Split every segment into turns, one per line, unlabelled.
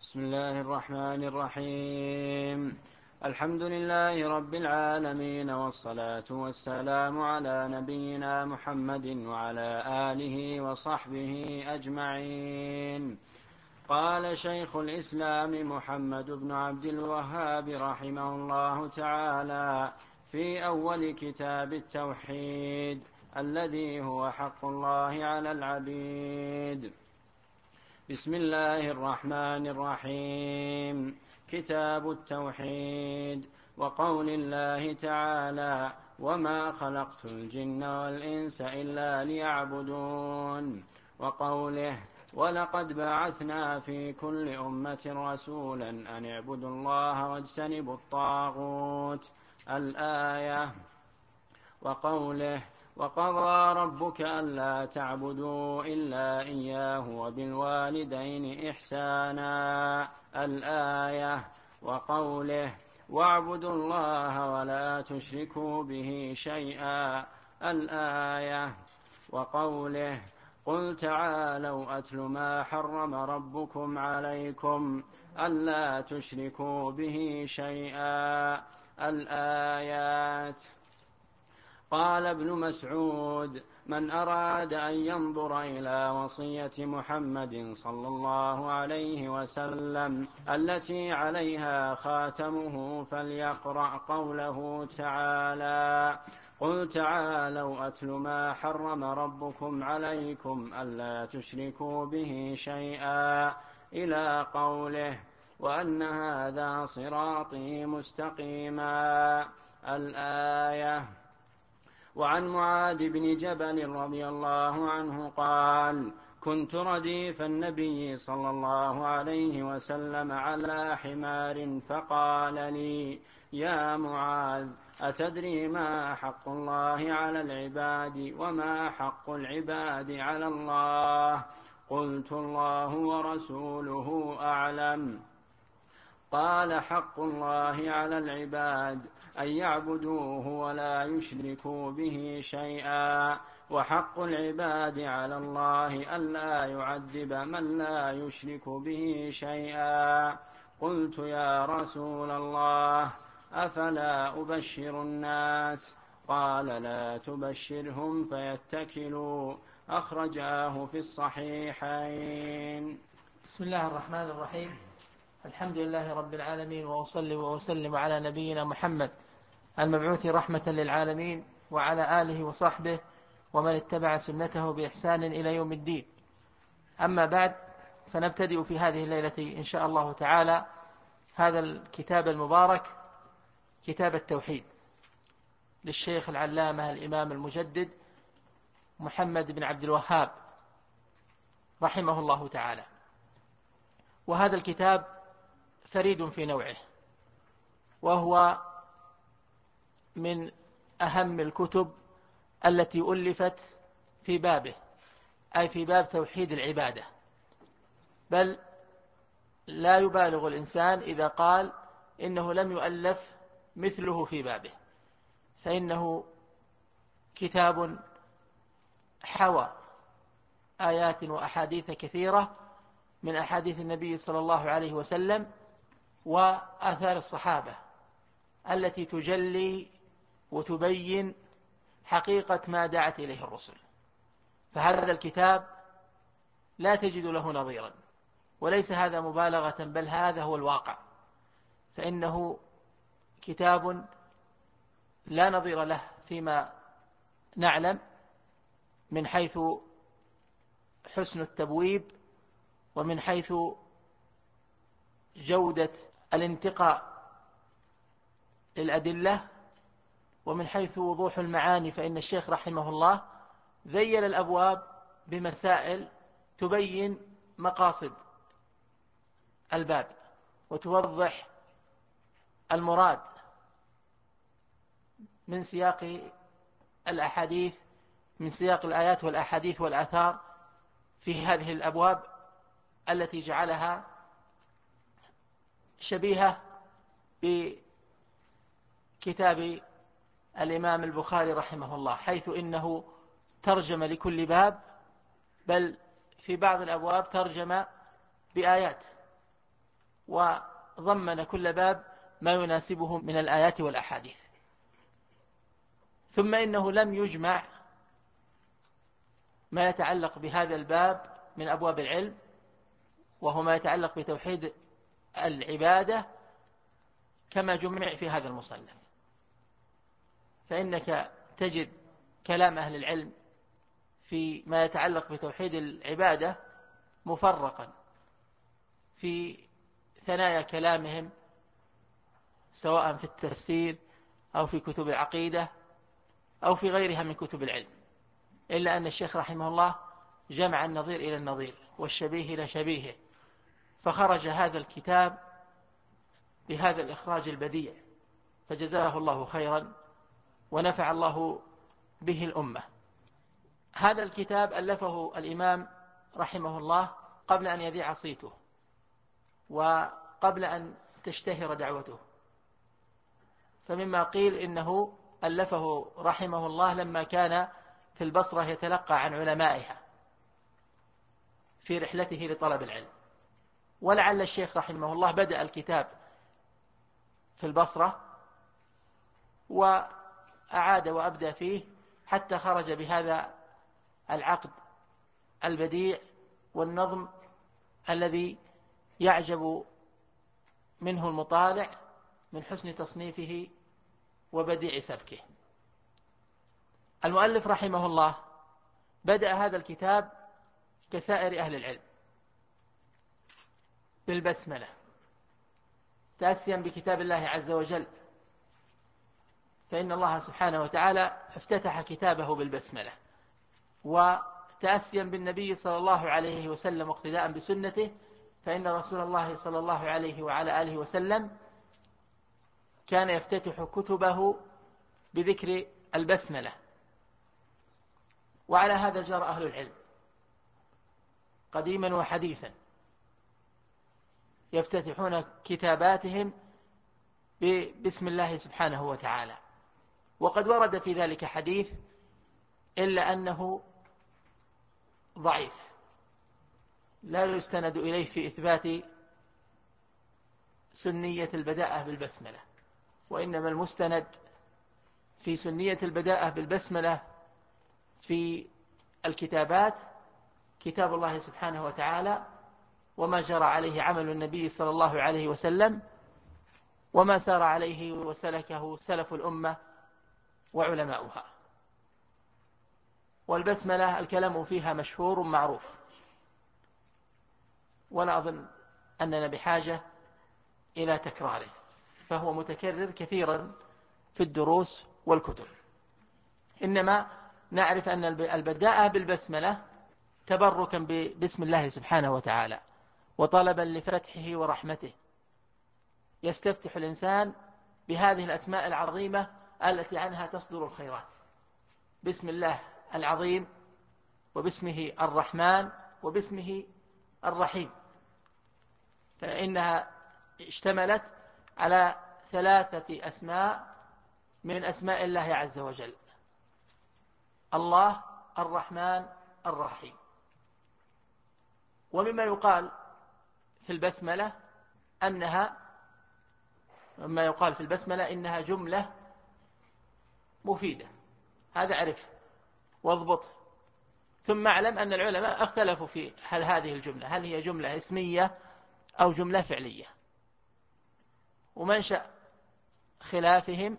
بسم الله الرحمن الرحيم. الحمد لله رب العالمين، والصلاة والسلام على نبينا محمد وعلى آله وصحبه أجمعين. قال شيخ الإسلام محمد بن عبد الوهاب رحمه الله تعالى في أول كتاب التوحيد الذي هو حق الله على العبيد: بسم الله الرحمن الرحيم. كتاب التوحيد. وقول الله تعالى: وما خلقت الجن والإنس إلا ليعبدون. وقوله: ولقد بعثنا في كل أمة رسولا أن اعبدوا الله واجتنبوا الطاغوت. الآية. وقوله: وقضى ربك ألا تعبدوا إلا إياه وبالوالدين إحسانا. الآية. وقوله: واعبدوا الله ولا تشركوا به شيئا. الآية. وقوله: قل تعالوا أتل ما حرم ربكم عليكم ألا تشركوا به شيئا. الآيات. قال ابن مسعود: من أراد أن ينظر إلى وصية محمد صلى الله عليه وسلم التي عليها خاتمه فليقرأ قوله تعالى: قل تعالوا أتل ما حرم ربكم عليكم ألا تشركوا به شيئا إلى قوله: وأن هذا صراطي مستقيما. الآية. وعن معاذ بن جبل رضي الله عنه قال: كنت رديف النبي صلى الله عليه وسلم على حمار فقال لي: يا معاذ، أتدري ما حق الله على العباد وما حق العباد على الله؟ قلت: الله ورسوله أعلم. قال: حق الله على العباد أن يعبدوه ولا يشركوا به شيئا، وحق العباد على الله ألا يعذب من لا يشرك به شيئا. قلت: يا رسول الله، أفلا أبشر الناس؟ قال: لا تبشرهم فيتكلوا. أخرجاه في الصحيحين.
بسم الله الرحمن الرحيم. الحمد لله رب العالمين، وأصلي وأسلم على نبينا محمد المبعوث رحمة للعالمين، وعلى آله وصحبه ومن اتبع سنته بإحسان إلى يوم الدين. أما بعد، فنبتدئ في هذه الليلة إن شاء الله تعالى هذا الكتاب المبارك، كتاب التوحيد للشيخ العلامة الإمام المجدد محمد بن عبد الوهاب رحمه الله تعالى. وهذا الكتاب فريد في نوعه، وهو من أهم الكتب التي ألفت في بابه، أي في باب توحيد العبادة، بل لا يبالغ الإنسان إذا قال إنه لم يؤلف مثله في بابه، فإنه كتاب حوى آيات وأحاديث كثيرة من أحاديث النبي صلى الله عليه وسلم وآثار الصحابة التي تجلي وتبين حقيقة ما دعت إليه الرسل. فهذا الكتاب لا تجد له نظيرا، وليس هذا مبالغة، بل هذا هو الواقع، فإنه كتاب لا نظير له فيما نعلم من حيث حسن التبويب، ومن حيث جودة الانتقاء للأدلة، ومن حيث وضوح المعاني. فإن الشيخ رحمه الله ذيل الأبواب بمسائل تبين مقاصد الباب وتوضح المراد من سياق الأحاديث، من سياق الآيات والأحاديث والآثار في هذه الأبواب التي جعلها شبيهة بكتاب الإمام البخاري رحمه الله، حيث إنه ترجم لكل باب، بل في بعض الأبواب ترجم بآيات وضمن كل باب ما يناسبه من الآيات والأحاديث. ثم إنه لم يجمع ما يتعلق بهذا الباب من أبواب العلم، وهو ما يتعلق بتوحيد العبادة، كما جمع في هذا المصنف. فإنك تجد كلام أهل العلم في ما يتعلق بتوحيد العبادة مفرقا في ثنايا كلامهم، سواء في التفسير أو في كتب العقيدة أو في غيرها من كتب العلم، إلا أن الشيخ رحمه الله جمع النظير إلى النظير والشبيه إلى شبيهه، فخرج هذا الكتاب بهذا الإخراج البديع، فجزاه الله خيرا ونفع الله به الأمة. هذا الكتاب ألفه الإمام رحمه الله قبل أن يذيع صيته وقبل أن تشتهر دعوته، فمما قيل إنه ألفه رحمه الله لما كان في البصرة يتلقى عن علمائها في رحلته لطلب العلم. ولعل الشيخ رحمه الله بدأ الكتاب في البصرة وأعاد وأبدأ فيه حتى خرج بهذا العقد البديع والنظم الذي يعجب منه المطالع من حسن تصنيفه وبديع سبكه. المؤلف رحمه الله بدأ هذا الكتاب كسائر أهل العلم بالبسملة، تأسيا بكتاب الله عز وجل، فإن الله سبحانه وتعالى افتتح كتابه بالبسملة، وتأسيا بالنبي صلى الله عليه وسلم واقتداء بسنته، فإن رسول الله صلى الله عليه وعلى آله وسلم كان يفتتح كتبه بذكر البسملة. وعلى هذا جرى أهل العلم قديما وحديثا، يفتتحون كتاباتهم بسم الله سبحانه وتعالى. وقد ورد في ذلك حديث إلا أنه ضعيف لا يستند إليه في إثبات سنية البداءة بالبسملة، وإنما المستند في سنية البداءة بالبسملة في الكتابات كتاب الله سبحانه وتعالى، وما جرى عليه عمل النبي صلى الله عليه وسلم، وما سار عليه وسلكه سلف الأمة وعلماؤها. والبسملة الكلام فيها مشهور معروف، ولا أظن أننا بحاجة إلى تكراره، فهو متكرر كثيرا في الدروس والكتب. إنما نعرف أن البداءة بالبسملة تبركا باسم الله سبحانه وتعالى وطلبا لفتحه ورحمته، يستفتح الإنسان بهذه الأسماء العظيمة التي عنها تصدر الخيرات، باسم الله العظيم وباسمه الرحمن وباسمه الرحيم، فإنها اشتملت على 3 أسماء من أسماء الله عز وجل: الله، الرحمن، الرحيم. ومما يقال في البسملة إنها جملة مفيدة، هذا أعرف واضبط. ثم أعلم أن العلماء اختلفوا في هل هذه الجملة هل هي جملة اسمية أو جملة فعلية، ومنشأ خلافهم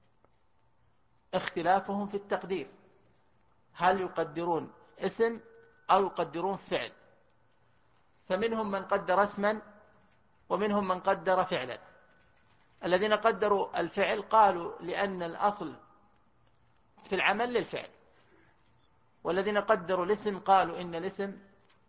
اختلافهم في التقدير، هل يقدرون اسم أو يقدرون فعل، فمنهم من قدر اسما ومنهم من قدر فعلا. الذين قدروا الفعل قالوا لأن الأصل في العمل للفعل، والذين قدروا الاسم قالوا إن الاسم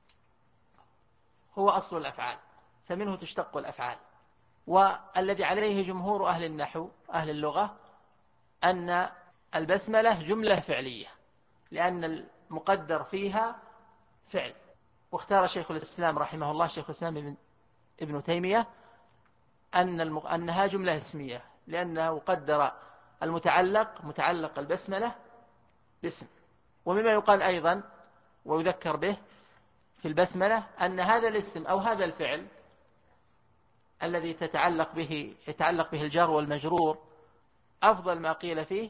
هو أصل الأفعال، فمنه تشتق الأفعال. والذي عليه جمهور أهل النحو أهل اللغة أن البسملة جملة فعلية، لأن المقدر فيها فعل. واختار شيخ الإسلام رحمه الله شيخ الإسلام ابن تيمية أنها جملة اسمية، لأنه قدر متعلق البسملة باسم. ومما يقال أيضا ويذكر به في البسملة أن هذا الاسم أو هذا الفعل الذي يتعلق به الجار والمجرور أفضل ما قيل فيه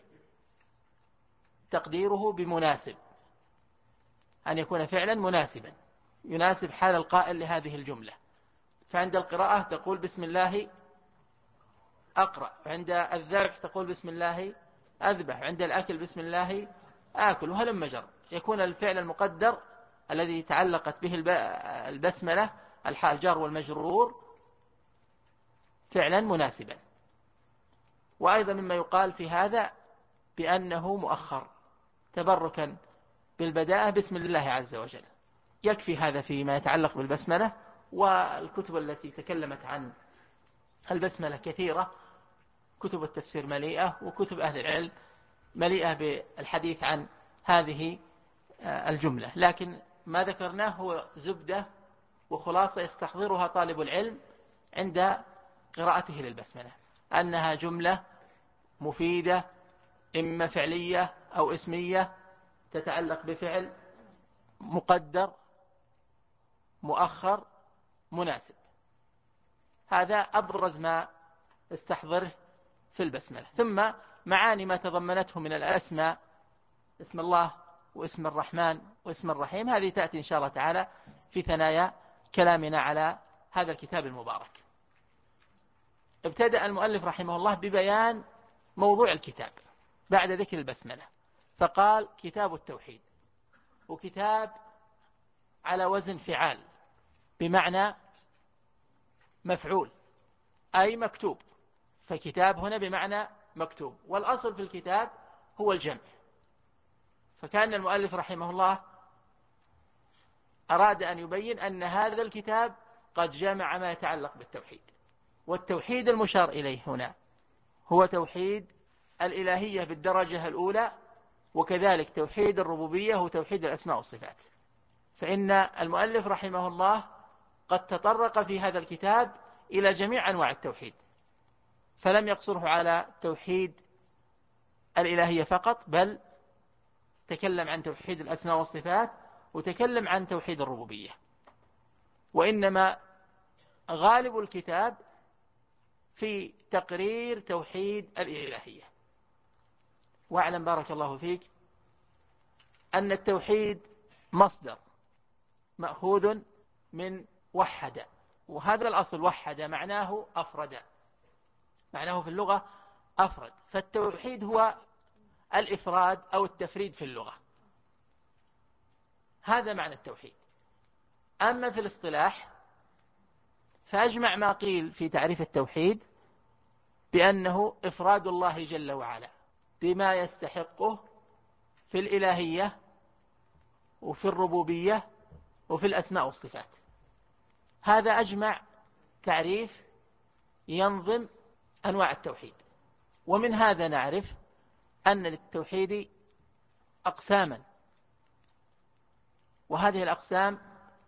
تقديره بمناسب، أن يكون فعلا مناسبا يناسب حال القائل لهذه الجملة. فعند القراءة تقول بسم الله أقرأ، عند الذبح تقول بسم الله أذبح، عند الأكل بسم الله آكل، وهلم جر. يكون الفعل المقدر الذي تعلقت به البسملة الجار والمجرور فعلا مناسبا. وأيضا مما يقال في هذا بأنه مؤخر تبركا بالبداءة بسم الله عز وجل. يكفي هذا فيما يتعلق بالبسملة. والكتب التي تكلمت عن البسملة كثيرة، كتب التفسير مليئة، وكتب أهل العلم مليئة بالحديث عن هذه الجملة. لكن ما ذكرناه هو زبدة وخلاصة يستحضرها طالب العلم عند قراءته للبسملة، أنها جملة مفيدة إما فعلية أو اسمية تتعلق بفعل مقدر مؤخر مناسب. هذا أبرز ما استحضره في البسملة. ثم معاني ما تضمنته من الأسماء، اسم الله واسم الرحمن واسم الرحيم، هذه تأتي إن شاء الله تعالى في ثنايا كلامنا على هذا الكتاب المبارك. ابتدأ المؤلف رحمه الله ببيان موضوع الكتاب بعد ذكر البسملة، فقال كتاب التوحيد، وكتاب على وزن فعال بمعنى مفعول أي مكتوب، فكتاب هنا بمعنى مكتوب، والأصل في الكتاب هو الجمع. فكان المؤلف رحمه الله أراد أن يبين أن هذا الكتاب قد جمع ما يتعلق بالتوحيد. والتوحيد المشار إليه هنا هو توحيد الإلهية بالدرجة الأولى، وكذلك توحيد الربوبية وتوحيد الأسماء والصفات. فإن المؤلف رحمه الله قد تطرق في هذا الكتاب إلى جميع أنواع التوحيد، فلم يقصره على توحيد الإلهية فقط، بل تكلم عن توحيد الأسماء والصفات وتكلم عن توحيد الربوبية. وإنما غالب الكتاب في تقرير توحيد الإلهية. واعلم بارك الله فيك أن التوحيد مصدر مأخوذ من وحد، وهذا الأصل وحد معناه أفرد، معناه في اللغة أفرد. فالتوحيد هو الإفراد أو التفريد في اللغة، هذا معنى التوحيد. أما في الاصطلاح فأجمع ما قيل في تعريف التوحيد بأنه إفراد الله جل وعلا بما يستحقه في الإلهية وفي الربوبية وفي الأسماء والصفات. هذا أجمع تعريف ينظم أنواع التوحيد. ومن هذا نعرف أن للتوحيد أقساما، وهذه الأقسام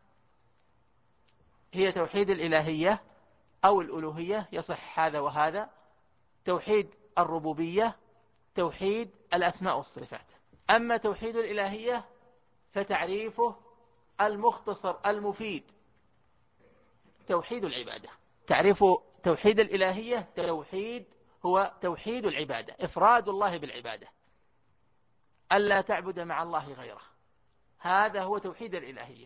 هي توحيد الإلهية أو الألوهية، يصح هذا وهذا، توحيد الربوبية، توحيد الأسماء والصفات. أما توحيد الإلهية فتعريفه المختصر المفيد توحيد العبادة. تعريف توحيد الإلهية هو توحيد العبادة، إفراد الله بالعبادة، ألا تعبد مع الله غيره، هذا هو توحيد الإلهية.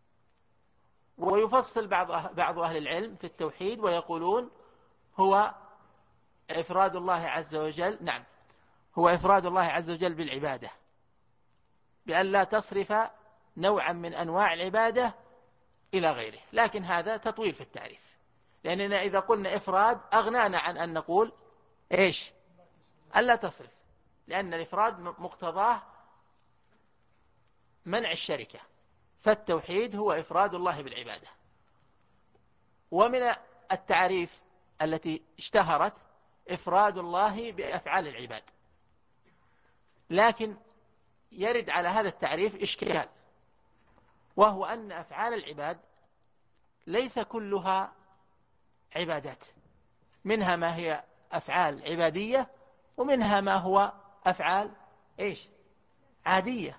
ويفصل بعض أهل العلم في التوحيد ويقولون هو إفراد الله عز وجل، نعم، هو إفراد الله عز وجل بالعبادة، بأن لا تصرف نوعا من أنواع العبادة إلى غيره. لكن هذا تطويل في التعريف، لأننا إذا قلنا إفراد أغنانا عن أن نقول إيش؟ ألا تصرف، لأن الإفراد مقتضاه منع الشركة. فالتوحيد هو إفراد الله بالعبادة. ومن التعريف التي اشتهرت إفراد الله بأفعال العباد. لكن يرد على هذا التعريف إشكال، وهو أن أفعال العباد ليس كلها عبادات، منها ما هي أفعال عبادية ومنها ما هو أفعال إيش؟ عادية،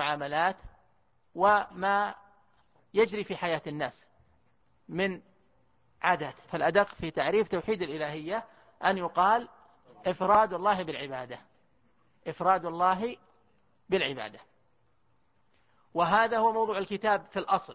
كالمعاملات وما يجري في حياة الناس من عادات. فالأدق في تعريف توحيد الإلهية أن يقال إفراد الله بالعبادة، إفراد الله بالعبادة. وهذا هو موضوع الكتاب في الأصل.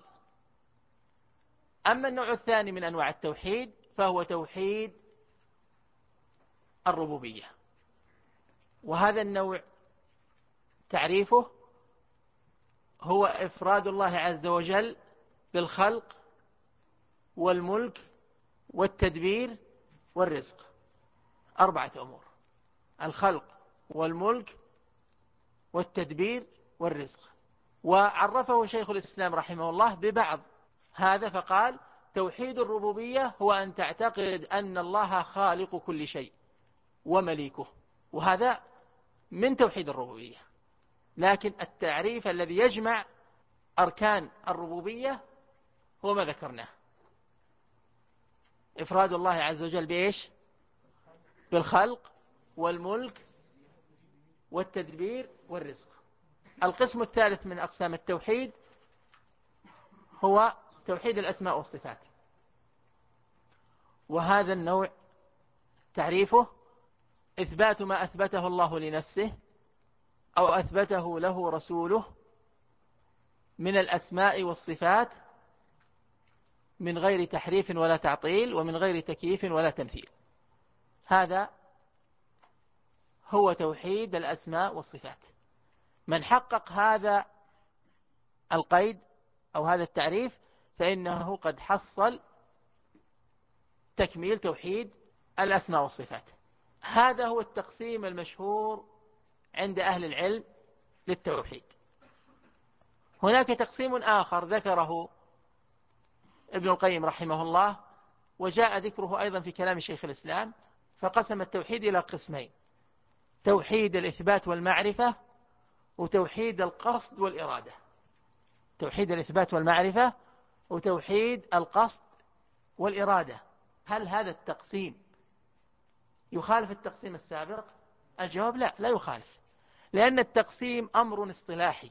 أما النوع الثاني من أنواع التوحيد فهو توحيد الربوبية، وهذا النوع تعريفه هو إفراد الله عز وجل بالخلق والملك والتدبير والرزق. 4 أمور: الخلق والملك والتدبير والرزق. وعرفه شيخ الإسلام رحمه الله ببعض هذا فقال: توحيد الربوبية هو أن تعتقد أن الله خالق كل شيء ومليكه، وهذا من توحيد الربوبية. لكن التعريف الذي يجمع أركان الربوبية هو ما ذكرناه: إفراد الله عز وجل بإيش؟ بالخلق والملك والتدبير والرزق. القسم الثالث من أقسام التوحيد هو توحيد الأسماء والصفات، وهذا النوع تعريفه إثبات ما أثبته الله لنفسه أو أثبته له رسوله من الأسماء والصفات من غير تحريف ولا تعطيل ومن غير تكييف ولا تمثيل. هذا هو توحيد الأسماء والصفات. من حقق هذا القيد أو هذا التعريف فإنه قد حصل تكميل توحيد الأسماء والصفات. هذا هو التقسيم المشهور عند أهل العلم للتوحيد. هناك تقسيم آخر ذكره ابن القيم رحمه الله، وجاء ذكره أيضا في كلام شيخ الإسلام، فقسم التوحيد إلى قسمين: توحيد الإثبات والمعرفة، وتوحيد القصد والإرادة. توحيد الإثبات والمعرفة وتوحيد القصد والإرادة. هل هذا التقسيم يخالف التقسيم السابق؟ الجواب لا، لا يخالف، لأن التقسيم أمر اصطلاحي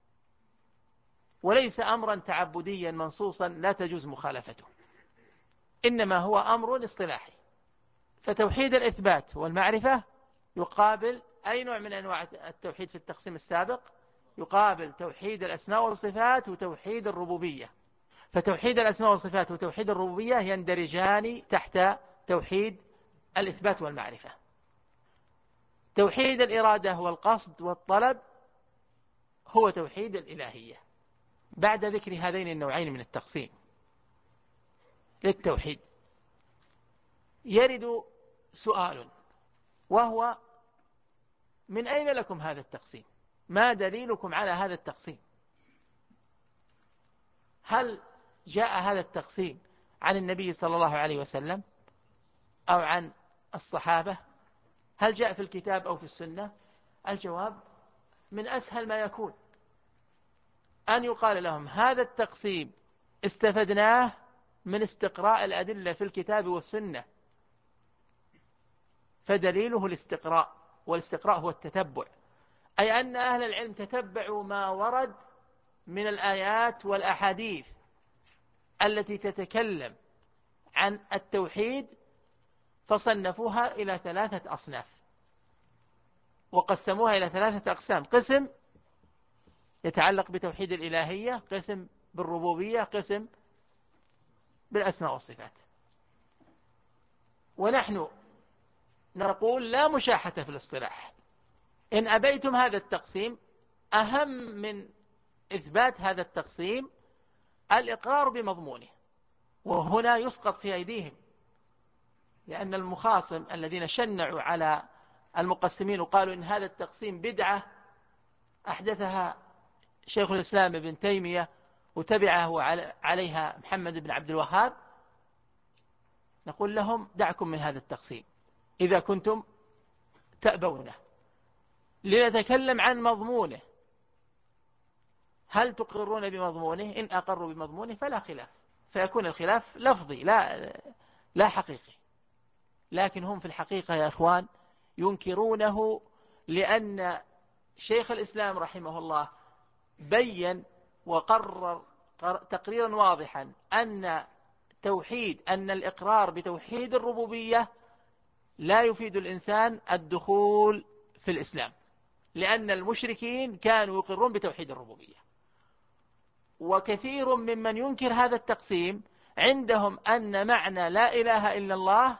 وليس أمرا تعبديا منصوصا لا تجوز مخالفته، إنما هو أمر اصطلاحي. فتوحيد الإثبات والمعرفة يقابل أي نوع من أنواع التوحيد في التقسيم السابق؟ يقابل توحيد الأسماء والصفات وتوحيد الربوبية. فتوحيد الأسماء والصفات وتوحيد الربوبية يندرجان تحت توحيد الإثبات والمعرفة. توحيد الإرادة والقصد والطلب هو توحيد الإلهية. بعد ذكر هذين النوعين من التقسيم للتوحيد يرد سؤال، وهو: من أين لكم هذا التقسيم؟ ما دليلكم على هذا التقسيم؟ هل جاء هذا التقسيم عن النبي صلى الله عليه وسلم أو عن الصحابة؟ هل جاء في الكتاب أو في السنة؟ الجواب: من أسهل ما يكون أن يقال لهم هذا التقسيم استفدناه من استقراء الأدلة في الكتاب والسنة، فدليله الاستقراء، والاستقراء هو التتبع، أي أن أهل العلم تتبعوا ما ورد من الآيات والأحاديث التي تتكلم عن التوحيد فصنفوها إلى 3 أصناف، وقسموها إلى 3 أقسام: قسم يتعلق بتوحيد الإلهية، قسم بالربوبية، قسم بالأسماء والصفات. ونحن نقول لا مشاحة في الاصطلاح. إن أبيتم هذا التقسيم، أهم من إثبات هذا التقسيم الإقرار بمضمونه، وهنا يسقط في أيديهم، لأن المخاصم الذين شنعوا على المقسمين وقالوا إن هذا التقسيم بدعة أحدثها شيخ الإسلام ابن تيمية وتبعه عليها محمد بن عبد الوهاب، نقول لهم: دعكم من هذا التقسيم إذا كنتم تأبونه، لنتكلم عن مضمونه. هل تقرون بمضمونه؟ إن أقروا بمضمونه فلا خلاف، فيكون الخلاف لفظي لا حقيقي. لكن هم في الحقيقة يا إخوان ينكرونه، لأن شيخ الإسلام رحمه الله بيّن وقرر تقريرا واضحا أن توحيد أن الإقرار بتوحيد الربوبية لا يفيد الإنسان الدخول في الإسلام، لأن المشركين كانوا يقرون بتوحيد الربوبية. وكثير ممن ينكر هذا التقسيم عندهم أن معنى لا إله إلا الله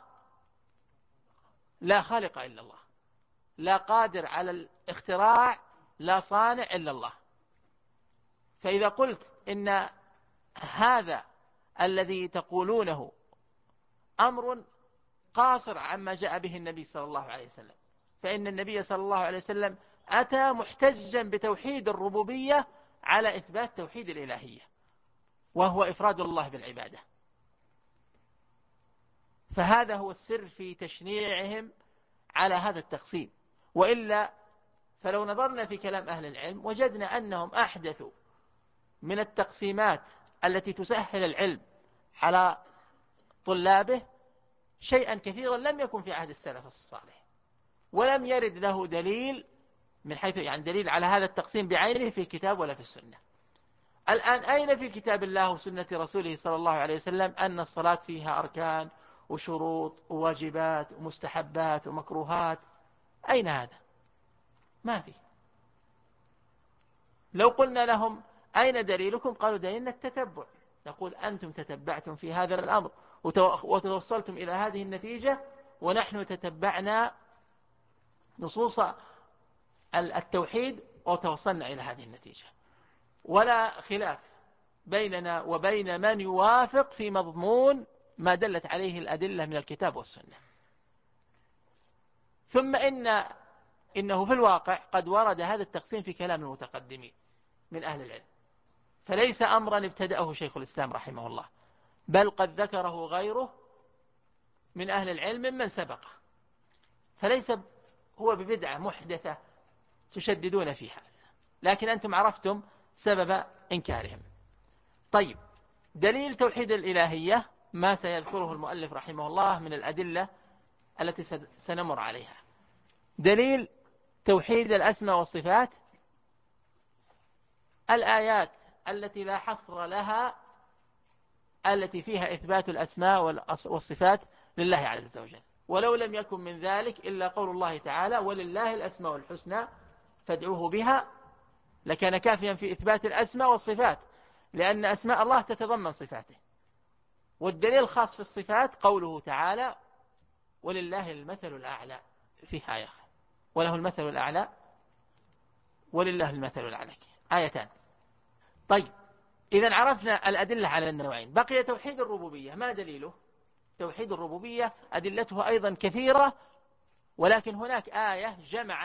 لا خالق إلا الله، لا قادر على الاختراع، لا صانع إلا الله. فإذا قلت إن هذا الذي تقولونه أمر قاصر عما جاء به النبي صلى الله عليه وسلم، فإن النبي صلى الله عليه وسلم أتى محتجا بتوحيد الربوبية على إثبات توحيد الإلهية، وهو إفراد الله بالعبادة. فهذا هو السر في تشنيعهم على هذا التقسيم. وإلا فلو نظرنا في كلام أهل العلم وجدنا أنهم أحدثوا من التقسيمات التي تسهل العلم على طلابه شيئا كثيرا لم يكن في عهد السلف الصالح، ولم يرد له دليل من حيث يعني دليل على هذا التقسيم بعينه في الكتاب ولا في السنة. الآن أين في كتاب الله وسنة رسوله صلى الله عليه وسلم أن الصلاة فيها أركان وشروط وواجبات ومستحبات ومكروهات؟ أين هذا؟ ما في. لو قلنا لهم أين دليلكم؟ قالوا دليلنا التتبع. نقول أنتم تتبعتم في هذا الأمر وتوصلتم إلى هذه النتيجة، ونحن تتبعنا نصوص التوحيد وتوصلنا إلى هذه النتيجة، ولا خلاف بيننا وبين من يوافق في مضمون ما دلت عليه الأدلة من الكتاب والسنة. ثم إنه في الواقع قد ورد هذا التقسيم في كلام المتقدمين من أهل العلم، فليس أمرا ابتدأه شيخ الإسلام رحمه الله، بل قد ذكره غيره من أهل العلم ممن سبقه، فليس هو ببدعة محدثة تشددون فيها، لكن أنتم عرفتم سبب إنكارهم. طيب، دليل توحيد الإلهية ما سيذكره المؤلف رحمه الله من الأدلة التي سنمر عليها. دليل توحيد الأسماء والصفات الآيات التي لا حصر لها، التي فيها إثبات الأسماء والصفات لله عز وجل، ولو لم يكن من ذلك إلا قول الله تعالى ولله الأسماء الحسنى فادعوه بها، لكان كافيا في إثبات الأسماء والصفات، لأن أسماء الله تتضمن صفاته. والدليل الخاص في الصفات قوله تعالى ولله المثل الأعلى في آية، وله المثل الأعلى ولله المثل الأعلى، آيتان. طيب، إذا عرفنا الأدلة على النوعين، بقي توحيد الربوبية. ما دليله؟ توحيد الربوبية أدلته أيضا كثيرة، ولكن هناك آية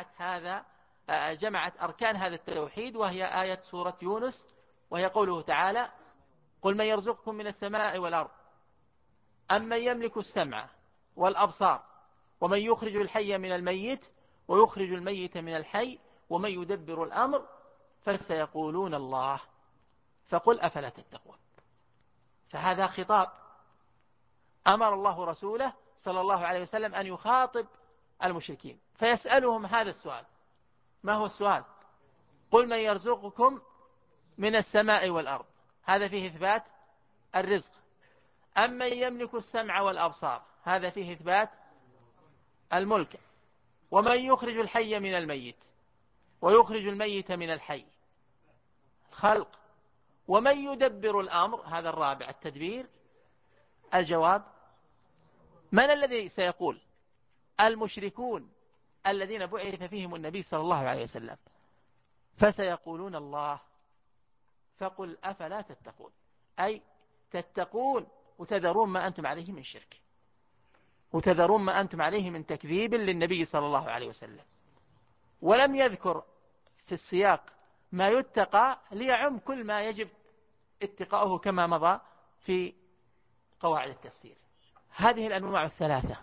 جمعت أركان هذا التوحيد، وهي آية سورة يونس، وهي قوله تعالى قل من يرزقكم من السماء والأرض أمن يملك السمع والأبصار ومن يخرج الحي من الميت ويخرج الميت من الحي ومن يدبر الأمر فسيقولون الله فقل أفلا تتقون. فهذا خطاب أمر الله رسوله صلى الله عليه وسلم أن يخاطب المشركين فيسألهم هذا السؤال. ما هو السؤال؟ قل من يرزقكم من السماء والأرض، هذا فيه إثبات الرزق. أمن يملك السمع والأبصار، هذا فيه إثبات الملك. ومن يخرج الحي من الميت ويخرج الميت من الحي، خلق. ومن يدبر الأمر، هذا الرابع التدبير. الجواب من الذي سيقول؟ المشركون الذين بعث فيهم النبي صلى الله عليه وسلم، فسيقولون الله فقل أفلا تتقون، أي تتقون وتذرون ما أنتم عليه من شرك، وتذرون ما أنتم عليه من تكذيب للنبي صلى الله عليه وسلم. ولم يذكر في السياق ما يتقى ليعم كل ما يجب اتقاؤه كما مضى في قواعد التفسير. هذه الأنواع الثلاثة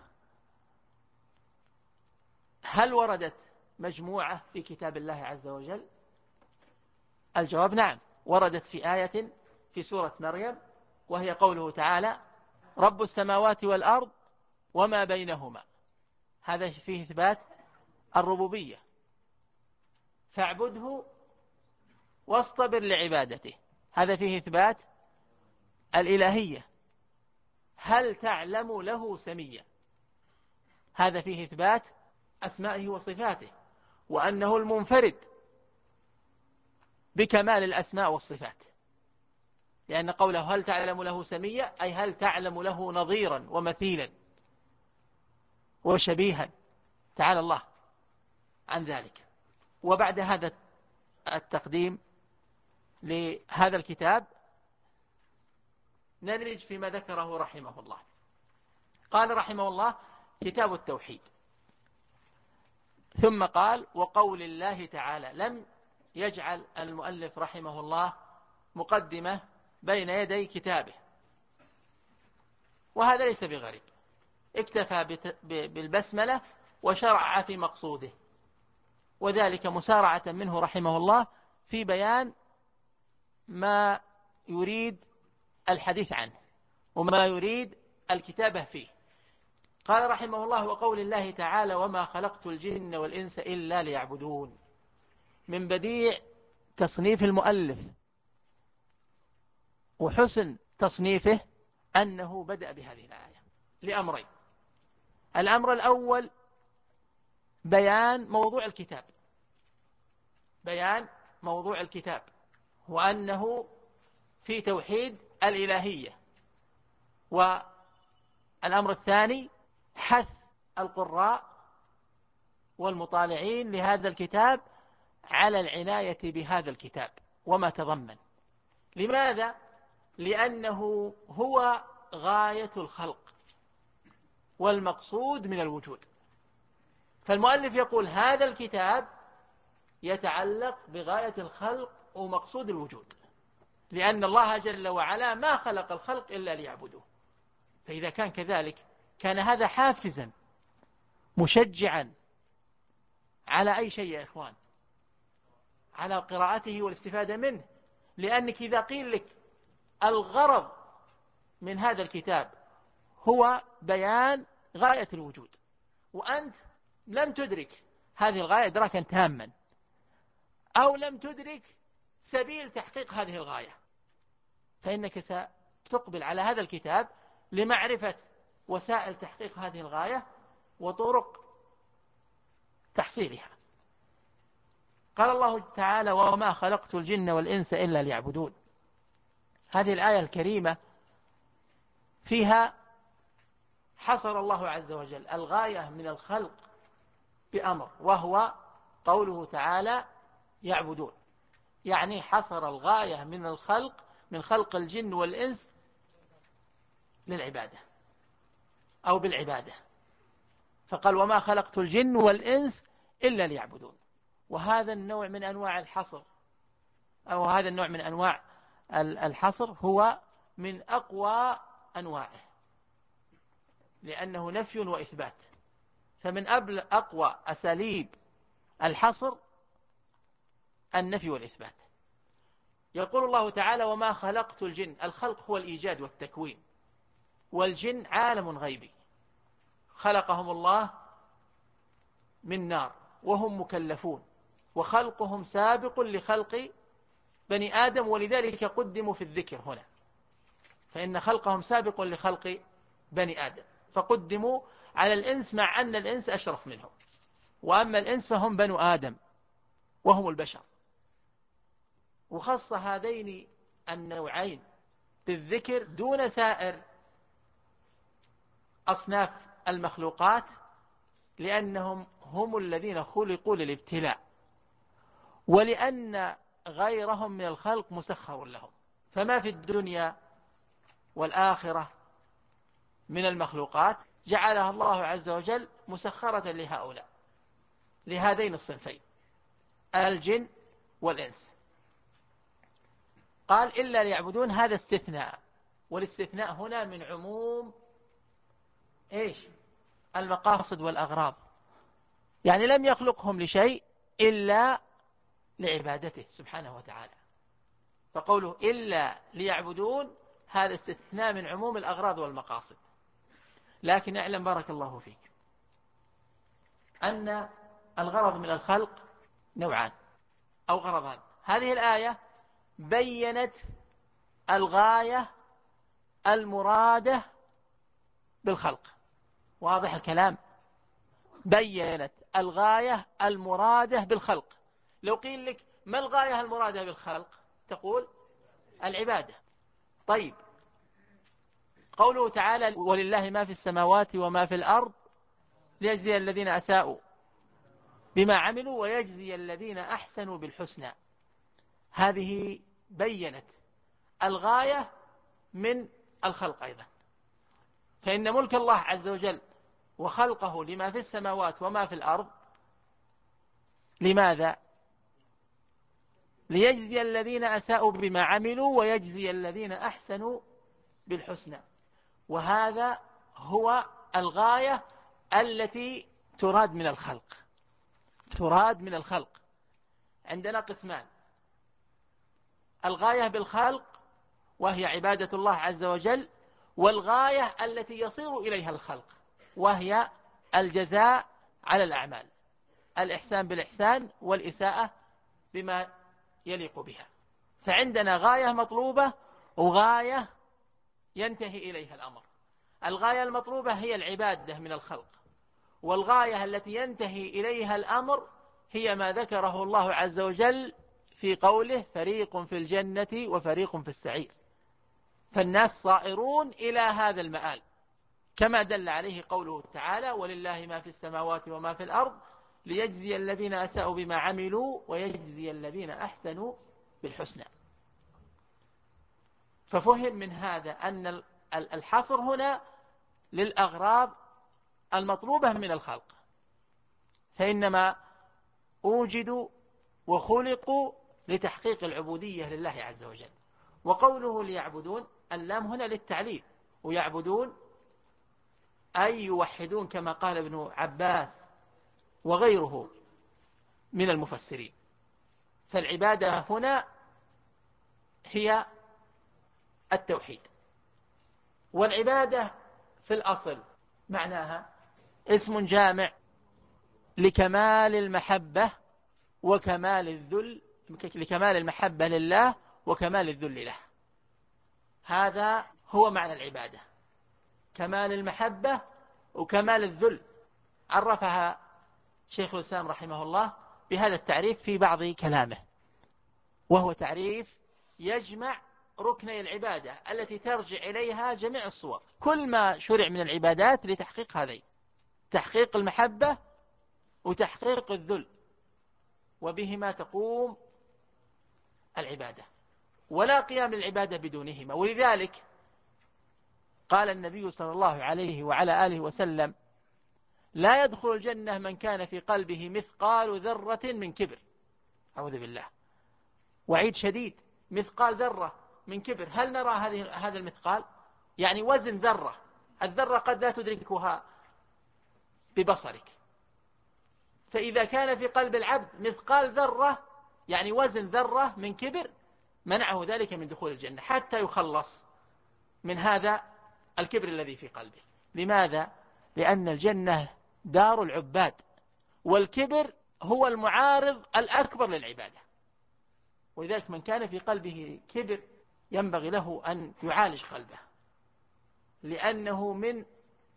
هل وردت مجموعة في كتاب الله عز وجل؟ الجواب نعم، وردت في آية في سورة مريم، وهي قوله تعالى رب السماوات والأرض وما بينهما، هذا فيه إثبات الربوبية. فاعبده واصطبر لعبادته، هذا فيه إثبات الإلهية. هل تعلم له سميا. هذا فيه إثبات أسمائه وصفاته، وأنه المنفرد بكمال الأسماء والصفات، لأن قوله هل تعلم له سميا أي هل تعلم له نظيرا ومثيلا وشبيها، تعالى الله عن ذلك. وبعد هذا التقديم لهذا الكتاب نرج فيما ذكره رحمه الله. قال رحمه الله: كتاب التوحيد. ثم قال: وقول الله تعالى. لم يجعل المؤلف رحمه الله مقدمة بين يدي كتابه، وهذا ليس بغريب، اكتفى بالبسملة وشرع في مقصوده، وذلك مسارعة منه رحمه الله في بيان ما يريد الحديث عنه وما يريد الكتابة فيه. قال رحمه الله: وقول الله تعالى: وما خلقت الجن والإنس إلا ليعبدون. من بديع تصنيف المؤلف وحسن تصنيفه أنه بدأ بهذه الآية لأمرين. الأمر الأول بيان موضوع الكتاب، بيان موضوع الكتاب، وأنه في توحيد الإلهية. والأمر الثاني حث القراء والمطالعين لهذا الكتاب على العناية بهذا الكتاب وما تضمن. لماذا؟ لأنه هو غاية الخلق والمقصود من الوجود. فالمؤلف يقول هذا الكتاب يتعلق بغاية الخلق ومقصود الوجود، لأن الله جل وعلا ما خلق الخلق إلا ليعبدوه. فإذا كان كذلك كان هذا حافزا مشجعا على أي شيء يا إخوان، على قراءته والاستفادة منه. لأنك إذا قيل لك الغرض من هذا الكتاب هو بيان غاية الوجود، وأنت لم تدرك هذه الغاية إدراكا تاما، أو لم تدرك سبيل تحقيق هذه الغاية، فإنك ستقبل على هذا الكتاب لمعرفة وسائل تحقيق هذه الغاية وطرق تحصيلها. قال الله تعالى: وما خلقت الجن والإنس إلا ليعبدون. هذه الآية الكريمة فيها حصر الله عز وجل الغاية من الخلق بأمر، وهو قوله تعالى: يعبدون. يعني حصر الغاية من الخلق، من خلق الجن والإنس، للعبادة أو بالعبادة، فقال: وما خلقت الجن والإنس إلا ليعبدون. وهذا النوع من أنواع الحصر، أو هذا النوع من أنواع الحصر هو من أقوى أنواعه، لأنه نفي وإثبات. فمن أقوى أساليب الحصر النفي والإثبات. يقول الله تعالى: وما خلقت الجن. الخلق هو الإيجاد والتكوين، والجن عالم غيبي خلقهم الله من نار وهم مكلفون، وخلقهم سابق لخلق بني آدم، ولذلك قدموا في الذكر هنا، فإن خلقهم سابق لخلق بني آدم، فقدموا على الإنس مع أن الإنس أشرف منهم، وأما الإنس فهم بنو آدم وهم البشر. وخص هذين النوعين بالذكر دون سائر أصناف المخلوقات، لأنهم هم الذين خلقوا للابتلاء، ولأن غيرهم من الخلق مسخر لهم. فما في الدنيا والآخرة من المخلوقات جعلها الله عز وجل مسخرة لهؤلاء، لهذين الصنفين، الجن والإنس. قال: إلا ليعبدون. هذا استثناء، والاستثناء هنا من عموم المقاصد والأغراض، يعني لم يخلقهم لشيء إلا لعبادته سبحانه وتعالى. فقوله إلا ليعبدون هذا استثناء من عموم الأغراض والمقاصد. لكن اعلم بارك الله فيك أن الغرض من الخلق نوعان أو غرضان. هذه الآية بيّنت الغاية المرادة بالخلق. واضح الكلام؟ بيّنت الغاية المرادة بالخلق. لو قيل لك ما الغاية المرادة بالخلق تقول العبادة. طيب، قوله تعالى ولله ما في السماوات وما في الأرض ليجزي الذين أساءوا بما عملوا ويجزي الذين أحسنوا بالحسنى، هذه بيّنت الغاية من الخلق أيضا. فإن ملك الله عز وجل وخلقه لما في السماوات وما في الأرض لماذا؟ ليجزي الذين أساءوا بما عملوا ويجزي الذين أحسنوا بالحسنى. وهذا هو الغاية التي تراد من الخلق. تراد من الخلق. عندنا قسمان: الغاية بالخلق وهي عبادة الله عز وجل، والغاية التي يصير إليها الخلق وهي الجزاء على الأعمال، الإحسان بالإحسان والإساءة بما يليق بها. فعندنا غاية مطلوبة وغاية ينتهي إليها الأمر. الغاية المطلوبة هي العبادة من الخلق، والغاية التي ينتهي إليها الأمر هي ما ذكره الله عز وجل في قوله فريق في الجنة وفريق في السعير. فالناس صائرون إلى هذا المآل، كما دل عليه قوله تعالى ولله ما في السماوات وما في الأرض ليجزي الذين أساءوا بما عملوا ويجزي الذين أحسنوا بالحسنى. ففهم من هذا أن الحصر هنا للأغراض المطلوبة من الخلق، فإنما أوجدوا وخلقوا لتحقيق العبودية لله عز وجل. وقوله ليعبدون اللام هنا للتعليل، ويعبدون أي يوحدون كما قال ابن عباس وغيره من المفسرين. فالعبادة هنا هي التوحيد. والعبادة في الأصل معناها اسم جامع لكمال المحبة وكمال الذل، لكمال المحبة لله وكمال الذل له. هذا هو معنى العبادة، كمال المحبة وكمال الذل. عرفها شيخ الإسلام رحمه الله بهذا التعريف في بعض كلامه، وهو تعريف يجمع ركني العبادة التي ترجع إليها جميع الصور. كل ما شرع من العبادات لتحقيق هذين: تحقيق المحبة وتحقيق الذل، وبهما تقوم العبادة، ولا قيام للعبادة بدونهما. ولذلك قال النبي صلى الله عليه وعلى آله وسلم لا يدخل الجنة من كان في قلبه مثقال ذرة من كبر. أعوذ بالله، وعيد شديد. مثقال ذرة من كبر، هل نرى هذا المثقال؟ يعني وزن ذرة. الذرة قد لا تدركها ببصرك، فإذا كان في قلب العبد مثقال ذرة يعني وزن ذرة من كبر، منعه ذلك من دخول الجنة حتى يخلص من هذا الكبر الذي في قلبه. لماذا؟ لأن الجنة دار العباد، والكبر هو المعارض الأكبر للعبادة. ولذلك من كان في قلبه كبر ينبغي له أن يعالج قلبه، لأنه من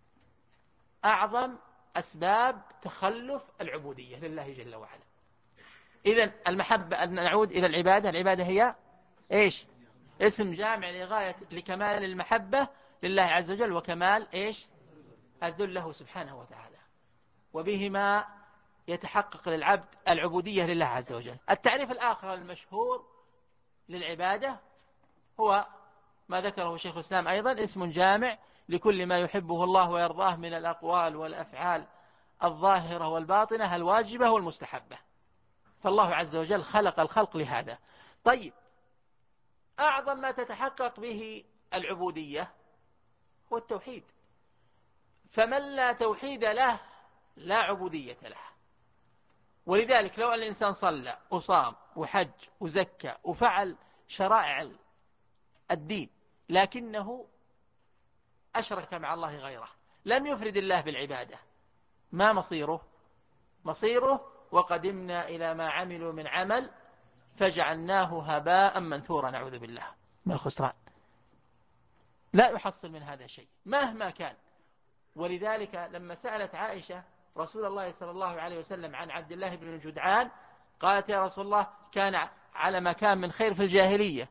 أعظم أسباب تخلف العبودية لله جل وعلا. إذن المحبة، أن نعود إلى العبادة. العبادة هي إيش؟ اسم جامع لغاية لكمال المحبة لله عز وجل وكمال إيش؟ الذل له سبحانه وتعالى، وبهما يتحقق للعبد العبودية لله عز وجل. التعريف الآخر المشهور للعبادة هو ما ذكره شيخ الإسلام أيضا: اسم جامع لكل ما يحبه الله ويرضاه من الأقوال والأفعال الظاهرة والباطنة الواجبة والمستحبة. فالله عز وجل خلق الخلق لهذا. طيب، أعظم ما تتحقق به العبودية هو التوحيد. فمن لا توحيد له لا عبودية له. ولذلك لو أن الإنسان صلى وصام وحج وزكى وفعل شرائع الدين لكنه أشرك مع الله غيره، لم يفرد الله بالعبادة، ما مصيره؟ مصيره وقدمنا إلى ما عملوا من عمل فجعلناه هباء منثورا. نعوذ بالله من الخسران. لا يحصل من هذا شيء مهما كان. ولذلك لما سألت عائشة رسول الله صلى الله عليه وسلم عن عبد الله بن جدعان قالت يا رسول الله كان على مكان من خير في الجاهلية،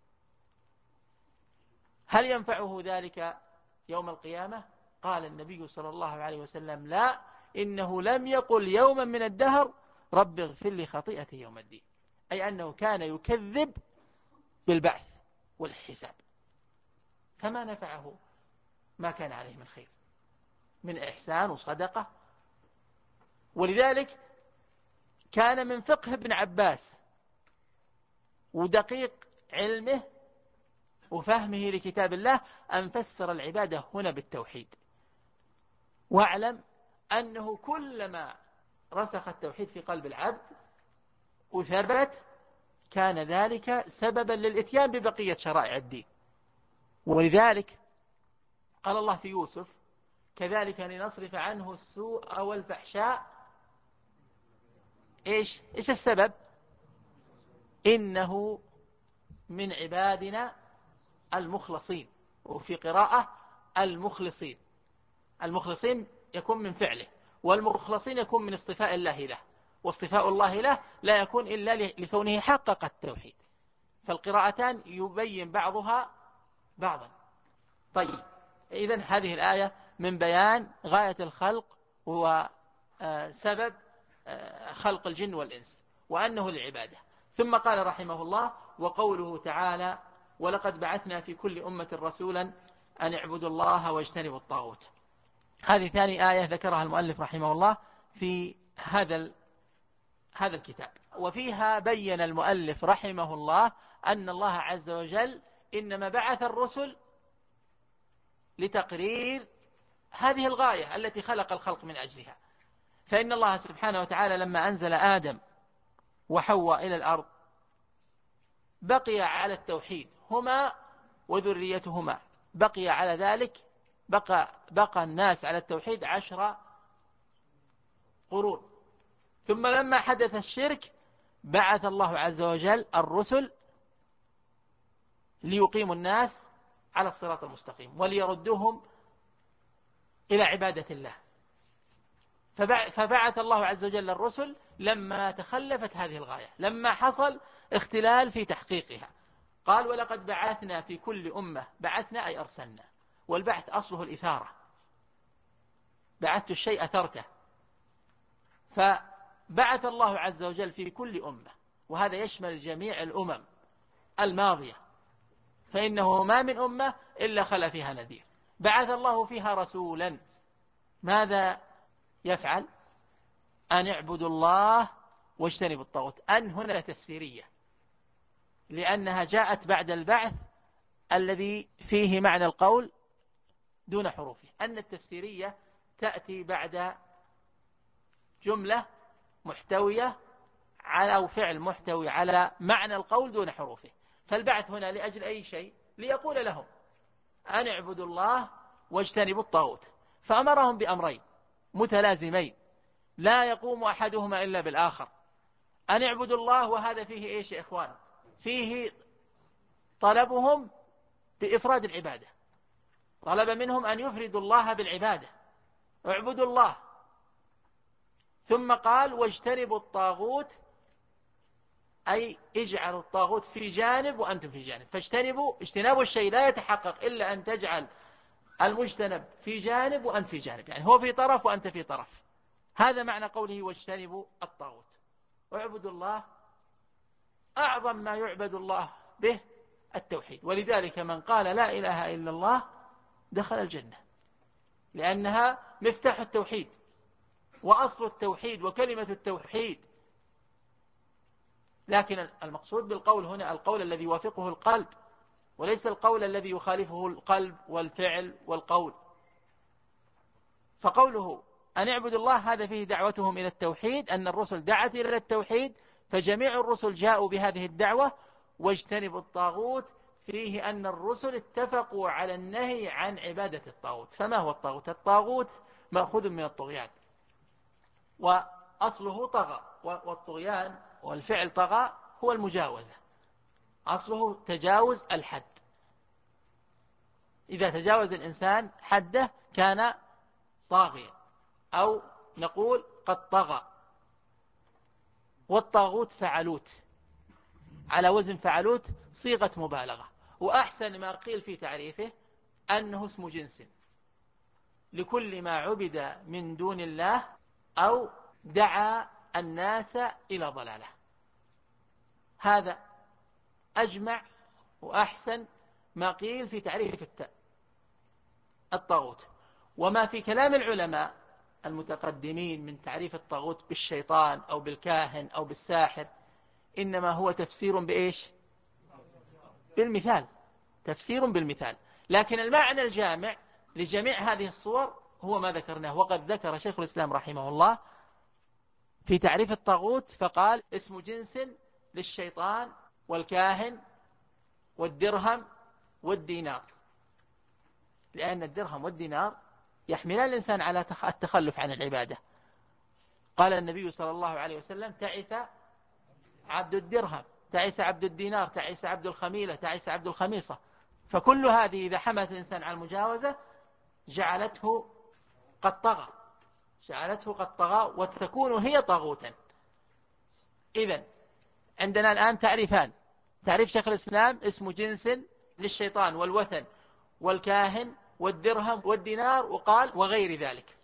هل ينفعه ذلك يوم القيامة؟ قال النبي صلى الله عليه وسلم لا، إنه لم يقل يوما من الدهر رب اغفر لي خطيئتي يوم الدين، أي أنه كان يكذب بالبعث والحساب، فما نفعه ما كان عليه من خير من إحسان وصدقة. ولذلك كان من فقه ابن عباس ودقيق علمه وفهمه لكتاب الله أن فسر العبادة هنا بالتوحيد. واعلم أنه كلما رسخ التوحيد في قلب العبد وثبت كان ذلك سببا للإتيان ببقية شرائع الدين. ولذلك قال الله في يوسف كذلك لنصرف عنه السوء والفحشاء. إيش السبب؟ إنه من عبادنا المخلصين، وفي قراءة المخلصين. المخلصين يكون من فعله، والمخلصين يكون من اصطفاء الله له، واصطفاء الله له لا يكون إلا لكونه حقق التوحيد. فالقراءتان يبين بعضها بعضا. طيب، إذن هذه الآية من بيان غاية الخلق وسبب خلق الجن والإنس وأنه العبادة. ثم قال رحمه الله وقوله تعالى ولقد بعثنا في كل أمة رسولا أن اعبدوا الله واجتنبوا الطاغوت. هذه ثاني آية ذكرها المؤلف رحمه الله في هذا الكتاب، وفيها بين المؤلف رحمه الله أن الله عز وجل إنما بعث الرسل لتقرير هذه الغاية التي خلق الخلق من أجلها. فإن الله سبحانه وتعالى لما أنزل آدم وحواء إلى الأرض بقي على التوحيد هما وذريتهما، بقي على ذلك، بقى الناس على التوحيد 10 قرون. ثم لما حدث الشرك بعث الله عز وجل الرسل ليقيموا الناس على الصراط المستقيم وليردوهم إلى عبادة الله. فبعث الله عز وجل الرسل لما تخلفت هذه الغاية، لما حصل اختلال في تحقيقها. قال ولقد بعثنا في كل أمة، بعثنا أي أرسلنا، والبعث أصله الإثارة، بعثت الشيء أثرته. فبعث الله عز وجل في كل أمة، وهذا يشمل جميع الأمم الماضية، فإنه ما من أمة إلا خلا فيها نذير. بعث الله فيها رسولا، ماذا يفعل؟ أن اعبدوا الله واجتنبوا الطاغوت. أن هنا تفسيرية، لأنها جاءت بعد البعث الذي فيه معنى القول دون حروفه. أن التفسيرية تأتي بعد جملة محتوية على أو فعل محتوي على معنى القول دون حروفه. فالبعث هنا لأجل أي شيء؟ ليقول لهم أن اعبدوا الله واجتنبوا الطاغوت. فأمرهم بأمرين متلازمين لا يقوم أحدهما إلا بالآخر. أن اعبدوا الله، وهذا فيه إيش يا إخوان؟ فيه طلبهم بإفراد العبادة، طلب منهم أن يفردوا الله بالعبادة، اعبدوا الله. ثم قال واجتنبوا الطاغوت، أي اجعلوا الطاغوت في جانب وأنتم في جانب. اجتناب الشيء لا يتحقق إلا أن تجعل المجتنب في جانب وأنت في جانب، يعني هو في طرف وأنت في طرف. هذا معنى قوله واجتنبوا الطاغوت. اعبدوا الله، أعظم ما يعبد الله به التوحيد. ولذلك من قال لا إله إلا الله دخل الجنة، لأنها مفتاح التوحيد وأصل التوحيد وكلمة التوحيد. لكن المقصود بالقول هنا القول الذي يوافقه القلب، وليس القول الذي يخالفه القلب والفعل والقول. فقوله أن اعبدوا الله هذا فيه دعوتهم إلى التوحيد، أن الرسل دعت إلى التوحيد، فجميع الرسل جاءوا بهذه الدعوة. واجتنبوا الطاغوت فيه أن الرسل اتفقوا على النهي عن عبادة الطاغوت. فما هو الطاغوت؟ الطاغوت مأخوذ من الطغيان، وأصله طغى، والطغيان والفعل طغى هو المجاوزة، أصله تجاوز الحد. إذا تجاوز الإنسان حده كان طاغيا، أو نقول قد طغى. والطاغوت فعلوت، على وزن فعلوت، صيغة مبالغة. وأحسن ما قيل في تعريفه أنه اسم جنس لكل ما عبد من دون الله أو دعا الناس إلى ضلاله. هذا أجمع وأحسن ما قيل في تعريف الطاغوت. وما في كلام العلماء المتقدمين من تعريف الطاغوت بالشيطان أو بالكاهن أو بالساحر إنما هو تفسير بإيش؟ بالمثال، تفسير بالمثال. لكن المعنى الجامع لجميع هذه الصور هو ما ذكرناه. وقد ذكر شيخ الإسلام رحمه الله في تعريف الطاغوت فقال: اسم جنس للشيطان والكاهن والدرهم والدينار، لأن الدرهم والدينار يحملان الإنسان على التخلف عن العبادة. قال النبي صلى الله عليه وسلم: تعس عبد الدرهم، تعس عبد الدينار، تعس عبد الخميلة، تعس عبد الخميصة. فكل هذه إذا حملت الإنسان على المجاوزة جعلته قد طغى، جعلته قد طغى وتكون هي طاغوتا. إذن عندنا الآن تعريفان: تعريف شيخ الإسلام اسم جنس للشيطان والوثن والكاهن والدرهم والدينار، وقال وغير ذلك.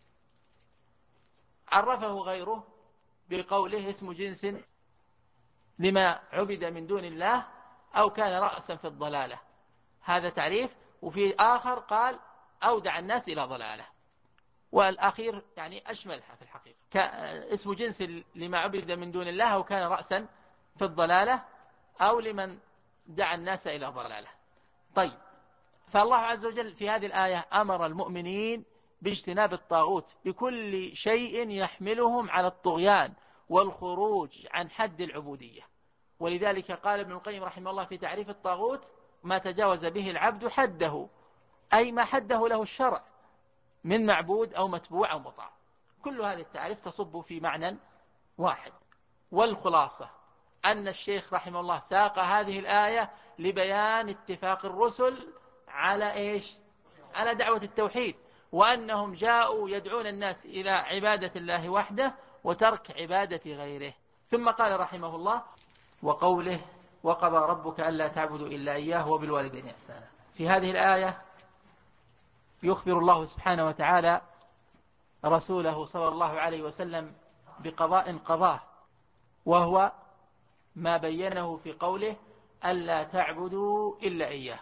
عرفه غيره بقوله اسم جنس لما عبد من دون الله أو كان رأسا في الضلالة. هذا تعريف. وفي آخر قال أودع الناس إلى ضلالة، والأخير يعني أشملها في الحقيقة، اسم جنس لما عبد من دون الله أو كان رأسا في الضلالة أو لمن دعا الناس إلى ضلالة. طيب، فالله عز وجل في هذه الآية أمر المؤمنين باجتناب الطاغوت بكل شيء يحملهم على الطغيان والخروج عن حد العبودية. ولذلك قال ابن القيم رحمه الله في تعريف الطاغوت: ما تجاوز به العبد حده، أي ما حده له الشرع من معبود أو متبوع أو مطاع. كل هذه التعريف تصب في معنى واحد. والخلاصة أن الشيخ رحمه الله ساق هذه الآية لبيان اتفاق الرسل على إيش؟ على دعوة التوحيد، وأنهم جاءوا يدعون الناس إلى عبادة الله وحده وترك عبادة غيره. ثم قال رحمه الله: وقوله: وقضى ربك ألا تعبدوا إلا إياه وبالوالدين إحسانا. في هذه الآية يخبر الله سبحانه وتعالى رسوله صلى الله عليه وسلم بقضاء قضاه، وهو ما بينه في قوله: ألا تعبدوا إلا إياه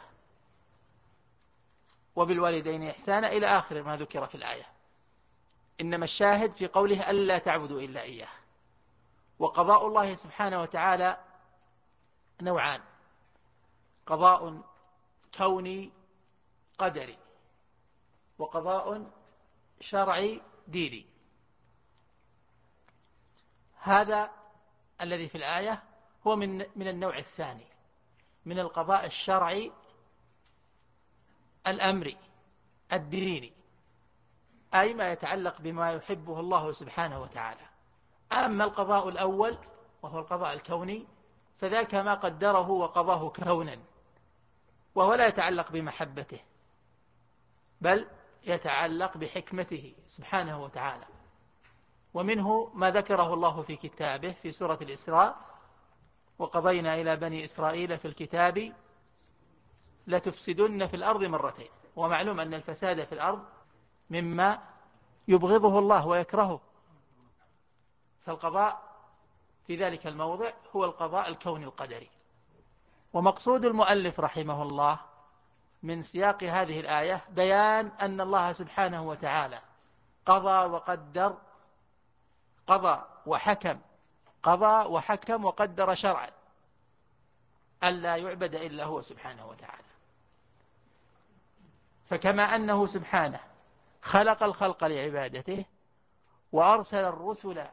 وبالوالدين إحسانا إلى آخر ما ذكر في الآية. إنما الشاهد في قوله: ألا تعبدوا إلا إياه. وقضاء الله سبحانه وتعالى نوعان: قضاء كوني قدري، وقضاء شرعي ديني. هذا الذي في الآية هو من النوع الثاني من القضاء الشرعي الأمري الديني، أي ما يتعلق بما يحبه الله سبحانه وتعالى. أما القضاء الأول وهو القضاء الكوني فذاك ما قدره وقضاه كونا، وهو لا يتعلق بمحبته بل يتعلق بحكمته سبحانه وتعالى. ومنه ما ذكره الله في كتابه في سورة الإسراء: وقضينا إلى بني إسرائيل في الكتاب لتفسدن في الأرض مرتين. ومعلوم أن الفساد في الأرض مما يبغضه الله ويكرهه، فالقضاء في ذلك الموضع هو القضاء الكوني القدري. ومقصود المؤلف رحمه الله من سياق هذه الآية بيان أن الله سبحانه وتعالى قضى وقدر، قضى وحكم وقدر شرعا ألا يعبد إلا هو سبحانه وتعالى. فكما أنه سبحانه خلق الخلق لعبادته وأرسل الرسل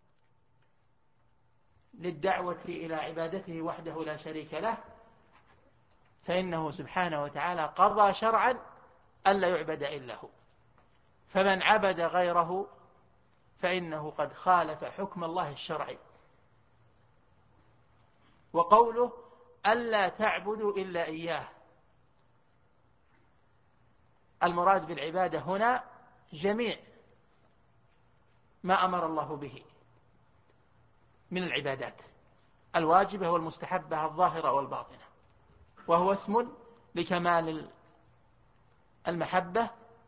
للدعوة إلى عبادته وحده لا شريك له، فإنه سبحانه وتعالى قضى شرعا ألا يعبد إلا هو. فمن عبد غيره فإنه قد خالف حكم الله الشرعي. وقوله: ألا تعبدوا إلا إياه، المراد بالعبادة هنا جميع ما أمر الله به من العبادات الواجبة والمستحبة الظاهرة والباطنة، وهو اسم لكمال المحبة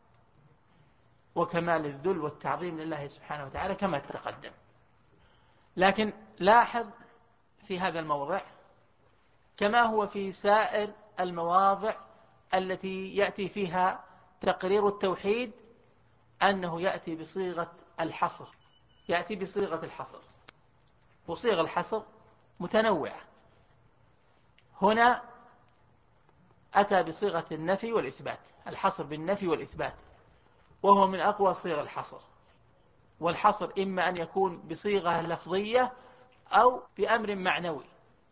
وكمال الذل والتعظيم لله سبحانه وتعالى كما تقدم. لكن لاحظ في هذا الموضع كما هو في سائر المواضع التي يأتي فيها تقرير التوحيد أنه يأتي بصيغة الحصر، يأتي بصيغة الحصر، وصيغ الحصر متنوعة. هنا أتى بصيغة النفي والإثبات، الحصر بالنفي والإثبات، وهو من أقوى صيغ الحصر. والحصر إما أن يكون بصيغة لفظية أو بأمر معنوي.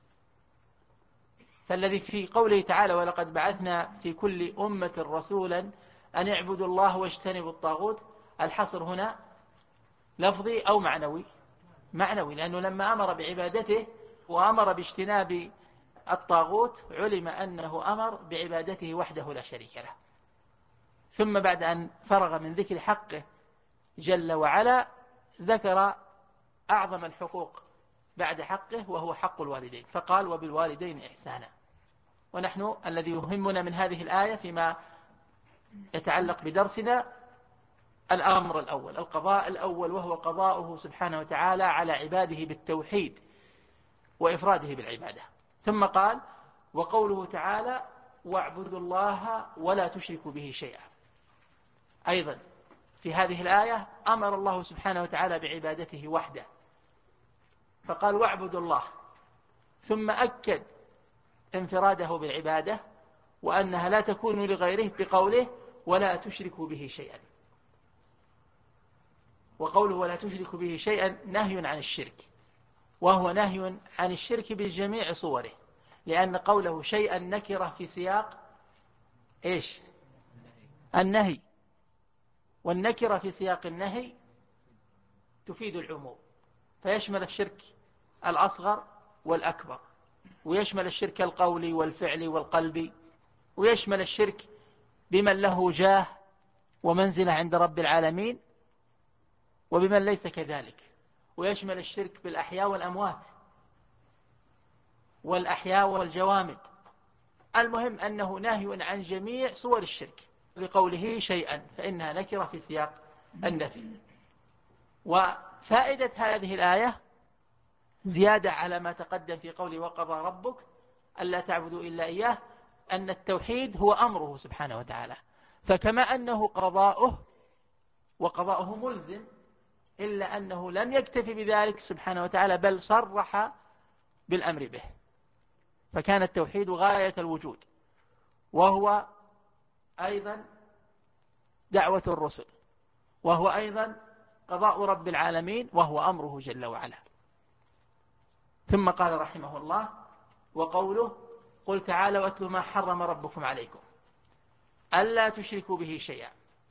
فالذي في قوله تعالى ولقد بعثنا في كل أمة رسولا أن اعبدوا الله واجتنبوا الطاغوت، الحصر هنا لفظي أو معنوي؟ معنوي، لأنه لما أمر بعبادته وأمر باجتناب الطاغوت علم أنه أمر بعبادته وحده لا شريك له. ثم بعد أن فرغ من ذكر حقه جل وعلا ذكر أعظم الحقوق بعد حقه وهو حق الوالدين، فقال وبالوالدين إحسانا. ونحن الذي يهمنا من هذه الآية فيما يتعلق بدرسنا الأمر الأول، القضاء الأول، وهو قضاؤه سبحانه وتعالى على عباده بالتوحيد وإفراده بالعبادة. ثم قال وقوله تعالى واعبدوا الله ولا تشركوا به شيئا. أيضا في هذه الآية أمر الله سبحانه وتعالى بعبادته وحده، فقال واعبدوا الله، ثم أكد انفراده بالعبادة وأنها لا تكون لغيره بقوله ولا تشركوا به شيئا. وقوله ولا تشركوا به شيئا نهي عن الشرك، وهو نهي عن الشرك بجميع صوره، لأن قوله شيئا نكرة في سياق إيش؟ النهي، والنكرة في سياق النهي تفيد العموم، فيشمل الشرك الأصغر والأكبر، ويشمل الشرك القولي والفعلي والقلبي، ويشمل الشرك بمن له جاه ومنزلة عند رب العالمين وبمن ليس كذلك، ويشمل الشرك بالأحياء والأموات والأحياء والجوامد. المهم أنه نهي عن جميع صور الشرك بقوله شيئا، فإنها نكرة في سياق النفي. وفائدة هذه الآية زيادة على ما تقدم في قوله وقضى ربك ألا تعبدوا إلا إياه، أن التوحيد هو أمره سبحانه وتعالى، فكما أنه قضاؤه وقضاؤه ملزم، إلا أنه لم يكتفي بذلك سبحانه وتعالى بل صرح بالأمر به، فكان التوحيد غاية الوجود، وهو أيضا دعوة الرسل، وهو أيضا قضاء رب العالمين، وهو أمره جل وعلا. ثم قال رحمه الله وقوله قل تعالوا واتلوا ما حرم ربكم عليكم ألا تشركوا به شيئا.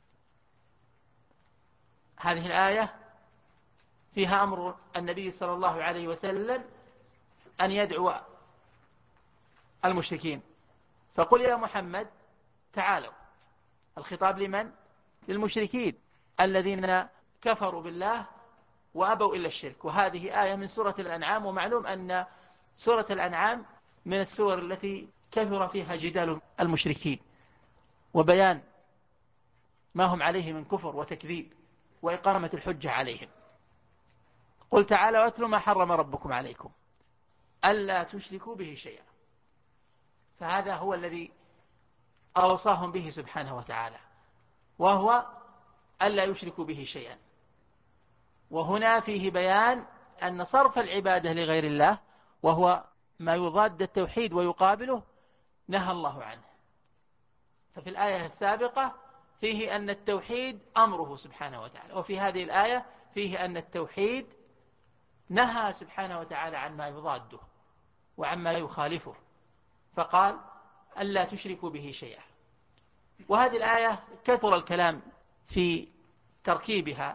هذه الآية فيها أمر النبي صلى الله عليه وسلم أن يدعو المشركين، فقل يا محمد تعالوا. الخطاب لمن؟ للمشركين الذين كفروا بالله وأبوا إلا الشرك. وهذه آية من سورة الأنعام، ومعلوم أن سورة الأنعام من السور التي كثر فيها جدال المشركين وبيان ما هم عليه من كفر وتكذيب وإقامة الحجة عليهم. قل تعالوا واتلوا ما حرم ربكم عليكم ألا تشركوا به شيئا، فهذا هو الذي أوصاهم به سبحانه وتعالى، وهو ألا يشركوا به شيئا. وهنا فيه بيان أن صرف العبادة لغير الله، وهو ما يضاد التوحيد ويقابله، نهى الله عنه. ففي الآية السابقة فيه أن التوحيد أمره سبحانه وتعالى، وفي هذه الآية فيه أن التوحيد نهى سبحانه وتعالى عما يضاده وعما يخالفه، فقال ألا تشركوا به شيئا. وهذه الآية كثر الكلام في تركيبها،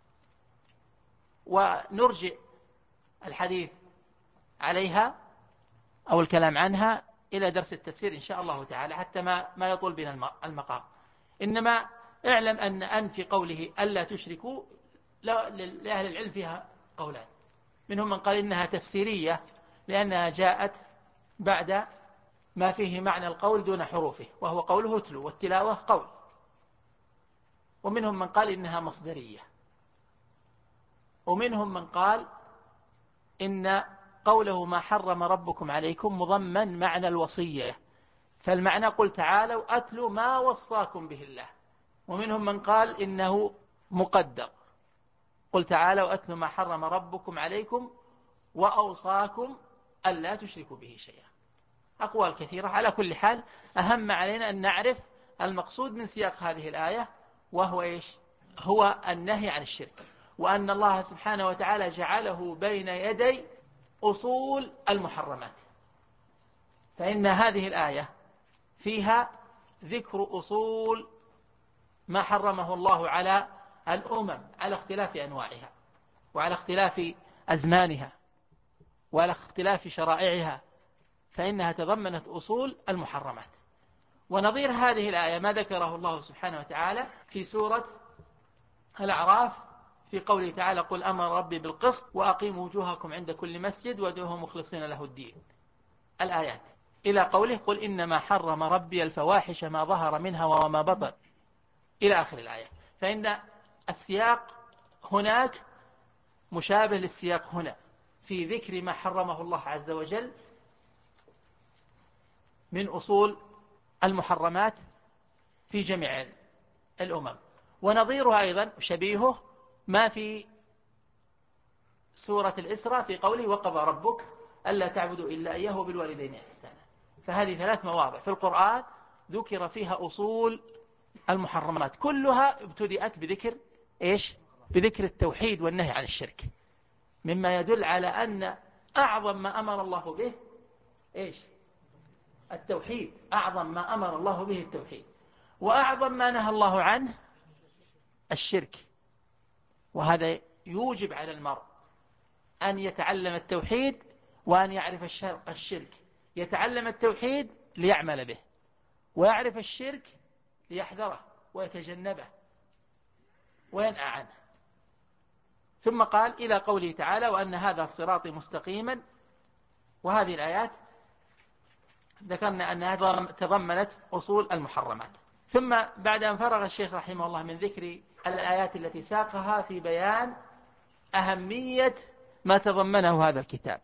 ونرجع الحديث عليها أو الكلام عنها إلى درس التفسير إن شاء الله تعالى، حتى ما يطول بنا المقام. إنما اعلم أن في قوله ألا تشركوا لأهل العلم فيها قولان. منهم من قال إنها تفسيرية لأنها جاءت بعد ما فيه معنى القول دون حروفه، وهو قوله اتلو، والتلاوة قول. ومنهم من قال إنها مصدرية. ومنهم من قال إن قوله ما حرم ربكم عليكم مضمن معنى الوصية، فالمعنى قل تعالوا أتلوا ما وصاكم به الله. ومنهم من قال إنه مقدر، قل تعالوا أتلوا ما حرم ربكم عليكم وأوصاكم ألا تشركوا به شيئا. أقوال كثيرة. على كل حال أهم علينا أن نعرف المقصود من سياق هذه الآية، وهو إيش؟ هو النهي عن الشرك، وأن الله سبحانه وتعالى جعله بين يدي أصول المحرمات. فإن هذه الآية فيها ذكر أصول ما حرمه الله على الأمم على اختلاف أنواعها، وعلى اختلاف أزمانها، وعلى اختلاف شرائعها، فإنها تضمنت أصول المحرمات. ونظير هذه الآية ما ذكره الله سبحانه وتعالى في سورة الأعراف في قوله تعالى قل أمر ربي بالقسط وأقيموا وجوهكم عند كل مسجد وادعوه مخلصين له الدين، الآيات إلى قوله قل إنما حرم ربي الفواحش ما ظهر منها وما بطن إلى آخر الآية. فإن السياق هناك مشابه للسياق هنا في ذكر ما حرمه الله عز وجل من أصول المحرمات في جميع الأمم. ونظيرها أيضا شبيهه ما في سورة الإسراء في قوله وقضى ربك ألا تعبدوا إلا إياه وبالوالدين إحسانا. فهذه 3 مواضع في القرآن ذكر فيها أصول المحرمات، كلها ابتدأت بذكر إيش؟ بذكر التوحيد والنهي عن الشرك، مما يدل على أن أعظم ما أمر الله به إيش؟ التوحيد. أعظم ما أمر الله به التوحيد، وأعظم ما نهى الله عنه الشرك. وهذا يوجب على المرء أن يتعلم التوحيد وأن يعرف الشرك. يتعلم التوحيد ليعمل به، ويعرف الشرك ليحذره ويتجنبه وينأى عنه. ثم قال إلى قوله تعالى وأن هذا صراطي مستقيما. وهذه الآيات ذكرنا أنها تضمنت أصول المحرمات. ثم بعد أن فرغ الشيخ رحمه الله من ذكر الآيات التي ساقها في بيان أهمية ما تضمنه هذا الكتاب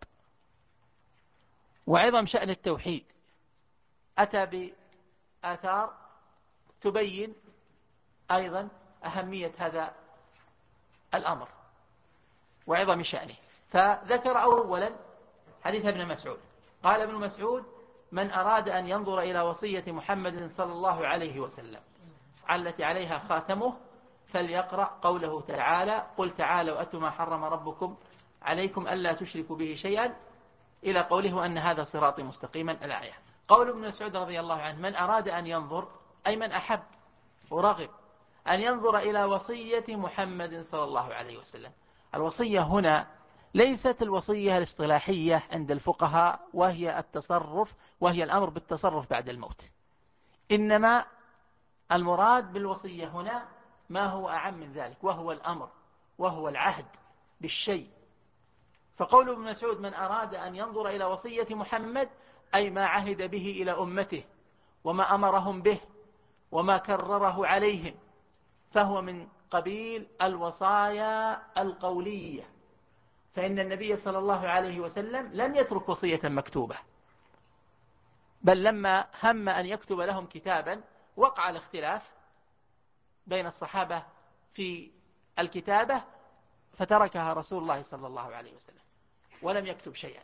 وعظم شأن التوحيد، أتى بآثار تبين أيضا أهمية هذا الأمر وعظم شأنه. فذكر أولا حديث ابن مسعود. قال ابن مسعود من أراد أن ينظر إلى وصية محمد صلى الله عليه وسلم التي عليها خاتمه فليقرأ قوله تعالى قل تعالوا أتوا ما حرم ربكم عليكم ألا تشركوا به شيئا إلى قوله وأن هذا صراطي مستقيما الآية. قول ابن مسعود رضي الله عنه من أراد أن ينظر أي من أحب ورغب أن ينظر إلى وصية محمد صلى الله عليه وسلم. الوصية هنا ليست الوصية الاصطلاحية عند الفقهاء وهي التصرف، وهي الأمر بالتصرف بعد الموت، إنما المراد بالوصية هنا ما هو أعم من ذلك، وهو الأمر وهو العهد بالشيء. فقول ابن مسعود من أراد أن ينظر إلى وصية محمد أي ما عهد به إلى أمته وما أمرهم به وما كرره عليهم، فهو من قبيل الوصايا القولية. فإن النبي صلى الله عليه وسلم لم يترك وصية مكتوبة، بل لما هم أن يكتب لهم كتابا وقع الاختلاف بين الصحابة في الكتابة فتركها رسول الله صلى الله عليه وسلم ولم يكتب شيئا.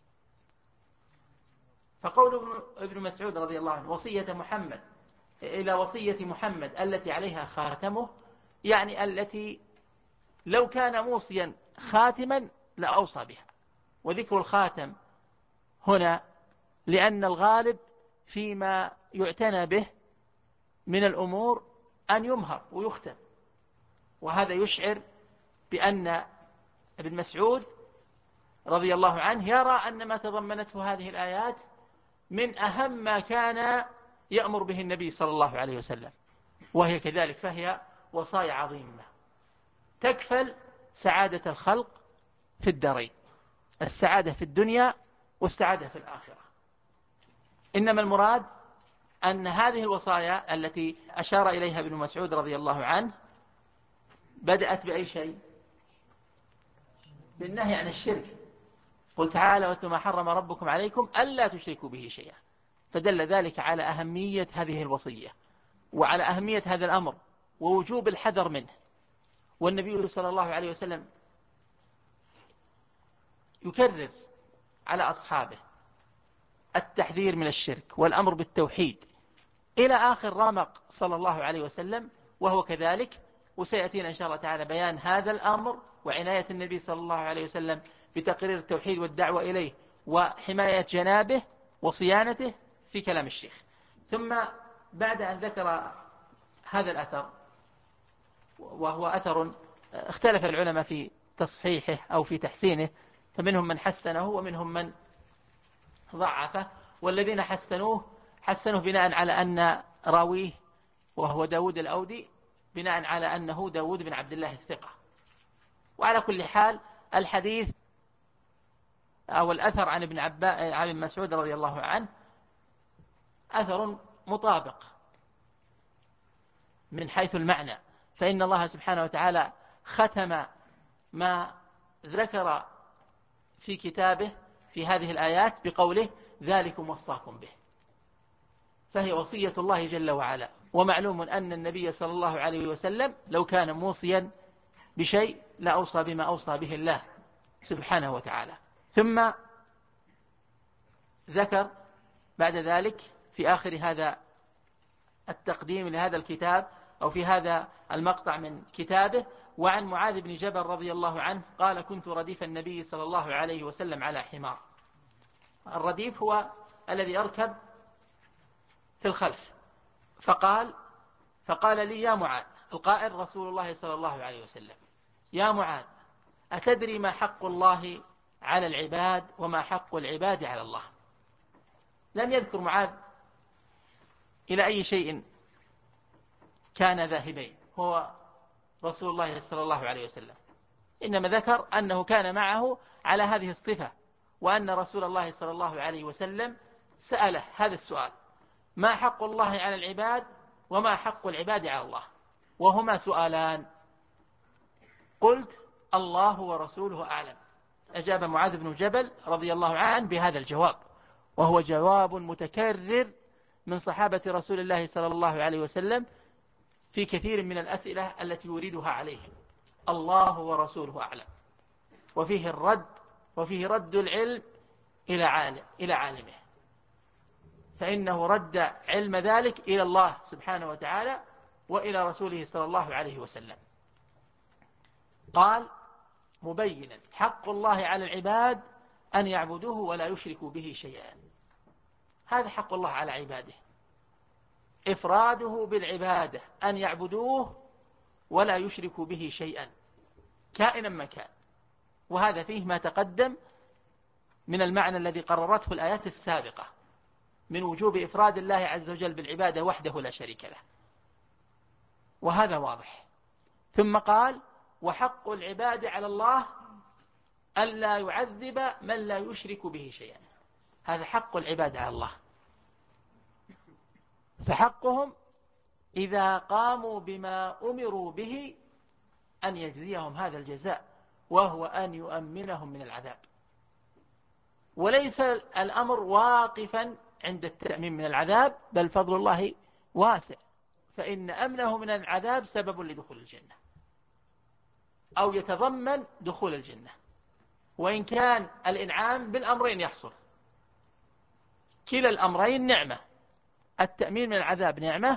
فقول ابن مسعود رضي الله عنه وصية محمد إلى وصية محمد التي عليها خاتمه، يعني التي لو كان موصيا خاتما لأوصى بها. وذكر الخاتم هنا لأن الغالب فيما يعتنى به من الأمور أن يمهر ويختم، وهذا يشعر بأن ابن مسعود رضي الله عنه يرى أن ما تضمنته هذه الآيات من أهم ما كان يأمر به النبي صلى الله عليه وسلم، وهي كذلك، فهي وصايا عظيمة تكفل سعادة الخلق في الدارين، السعادة في الدنيا والسعادة في الآخرة. إنما المراد أن هذه الوصايا التي أشار إليها ابن مسعود رضي الله عنه بدأت بأي شيء؟ بالنهي عن الشرك. قل تعالى واتلوا ما حرم ربكم عليكم ألا تشركوا به شيئا، فدل ذلك على أهمية هذه الوصية وعلى أهمية هذا الأمر ووجوب الحذر منه. والنبي صلى الله عليه وسلم يكرر على أصحابه التحذير من الشرك والأمر بالتوحيد إلى آخر رمق صلى الله عليه وسلم، وهو كذلك. وسيأتينا إن شاء الله تعالى بيان هذا الأمر وعناية النبي صلى الله عليه وسلم بتقرير التوحيد والدعوة إليه وحماية جنابه وصيانته في كلام الشيخ. ثم بعد أن ذكر هذا الأثر، وهو أثر اختلف العلماء في تصحيحه أو في تحسينه، فمنهم من حسنه ومنهم من ضعفه، والذين حسنوه بناء على أن راويه وهو داود الأودي بناء على أنه داود بن عبد الله الثقة. وعلى كل حال الحديث أو الأثر عن ابن مسعود رضي الله عنه أثر مطابق من حيث المعنى، فإن الله سبحانه وتعالى ختم ما ذكر في كتابه في هذه الآيات بقوله ذلكم وصاكم به، فهي وصية الله جل وعلا. ومعلوم أن النبي صلى الله عليه وسلم لو كان موصيا بشيء لأوصى بما أوصى به الله سبحانه وتعالى. ثم ذكر بعد ذلك في آخر هذا التقديم لهذا الكتاب أو في هذا المقطع من كتابه: وعن معاذ بن جبل رضي الله عنه قال: كنت رديف النبي صلى الله عليه وسلم على حمار. الرديف هو الذي يركب في الخلف. فقال لي: يا معاذ، القائل رسول الله صلى الله عليه وسلم: يا معاذ، أتدري ما حق الله على العباد وما حق العباد على الله؟ لم يذكر معاذ إلى أي شيء كان ذاهبين هو رسول الله صلى الله عليه وسلم، إنما ذكر أنه كان معه على هذه الصفة، وأن رسول الله صلى الله عليه وسلم سأله هذا السؤال: ما حق الله على العباد وما حق العباد على الله؟ وهما سؤالان. قلت: الله ورسوله أعلم. أجاب معاذ بن جبل رضي الله عنه بهذا الجواب، وهو جواب متكرر من صحابة رسول الله صلى الله عليه وسلم في كثير من الأسئلة التي يريدها عليهم: الله ورسوله أعلم. وفيه رد العلم إلى عالمه، فإنه رد علم ذلك إلى الله سبحانه وتعالى وإلى رسوله صلى الله عليه وسلم. قال مبينا: حق الله على العباد أن يعبدوه ولا يشركوا به شيئا. هذا حق الله على عباده، إفراده بالعبادة، أن يعبدوه ولا يشركوا به شيئا كائنا ما كان. وهذا فيه ما تقدم من المعنى الذي قررته الآيات السابقة من وجوب إفراد الله عز وجل بالعبادة وحده لا شريك له، وهذا واضح. ثم قال: وحق العباد على الله ألا يعذب من لا يشرك به شيئا. هذا حق العباد على الله، فحقهم إذا قاموا بما أمروا به أن يجزيهم هذا الجزاء، وهو أن يؤمنهم من العذاب. وليس الأمر واقفا عند التأمين من العذاب، بل فضل الله واسع، فإن أمنه من العذاب سبب لدخول الجنة أو يتضمن دخول الجنة، وإن كان الإنعام بالأمرين يحصل. كلا الأمرين نعمة، التأمين من العذاب نعمة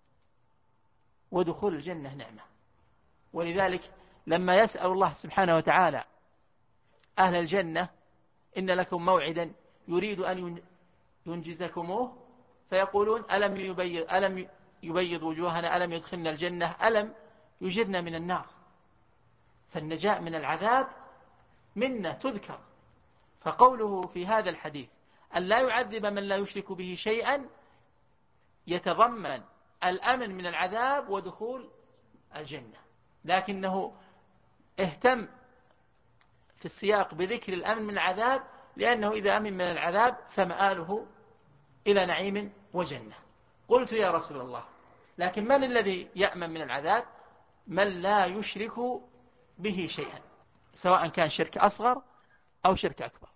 ودخول الجنة نعمة. ولذلك لما يسأل الله سبحانه وتعالى أهل الجنة: إن لكم موعدا يريد أن ينجزكموه، فيقولون: ألم يبيض وجوهنا، ألم يدخلنا الجنة، ألم يجرنا من النار. فالنجاة من العذاب منا تذكر. فقوله في هذا الحديث أن لا يعذب من لا يشرك به شيئا يتضمن الأمن من العذاب ودخول الجنة، لكنه اهتم في السياق بذكر الأمن من العذاب، لأنه إذا أمن من العذاب فمآله إلى نعيم وجنة. قلت يا رسول الله، لكن من الذي يأمن من العذاب؟ من لا يشرك به شيئا، سواء كان شرك أصغر أو شرك أكبر،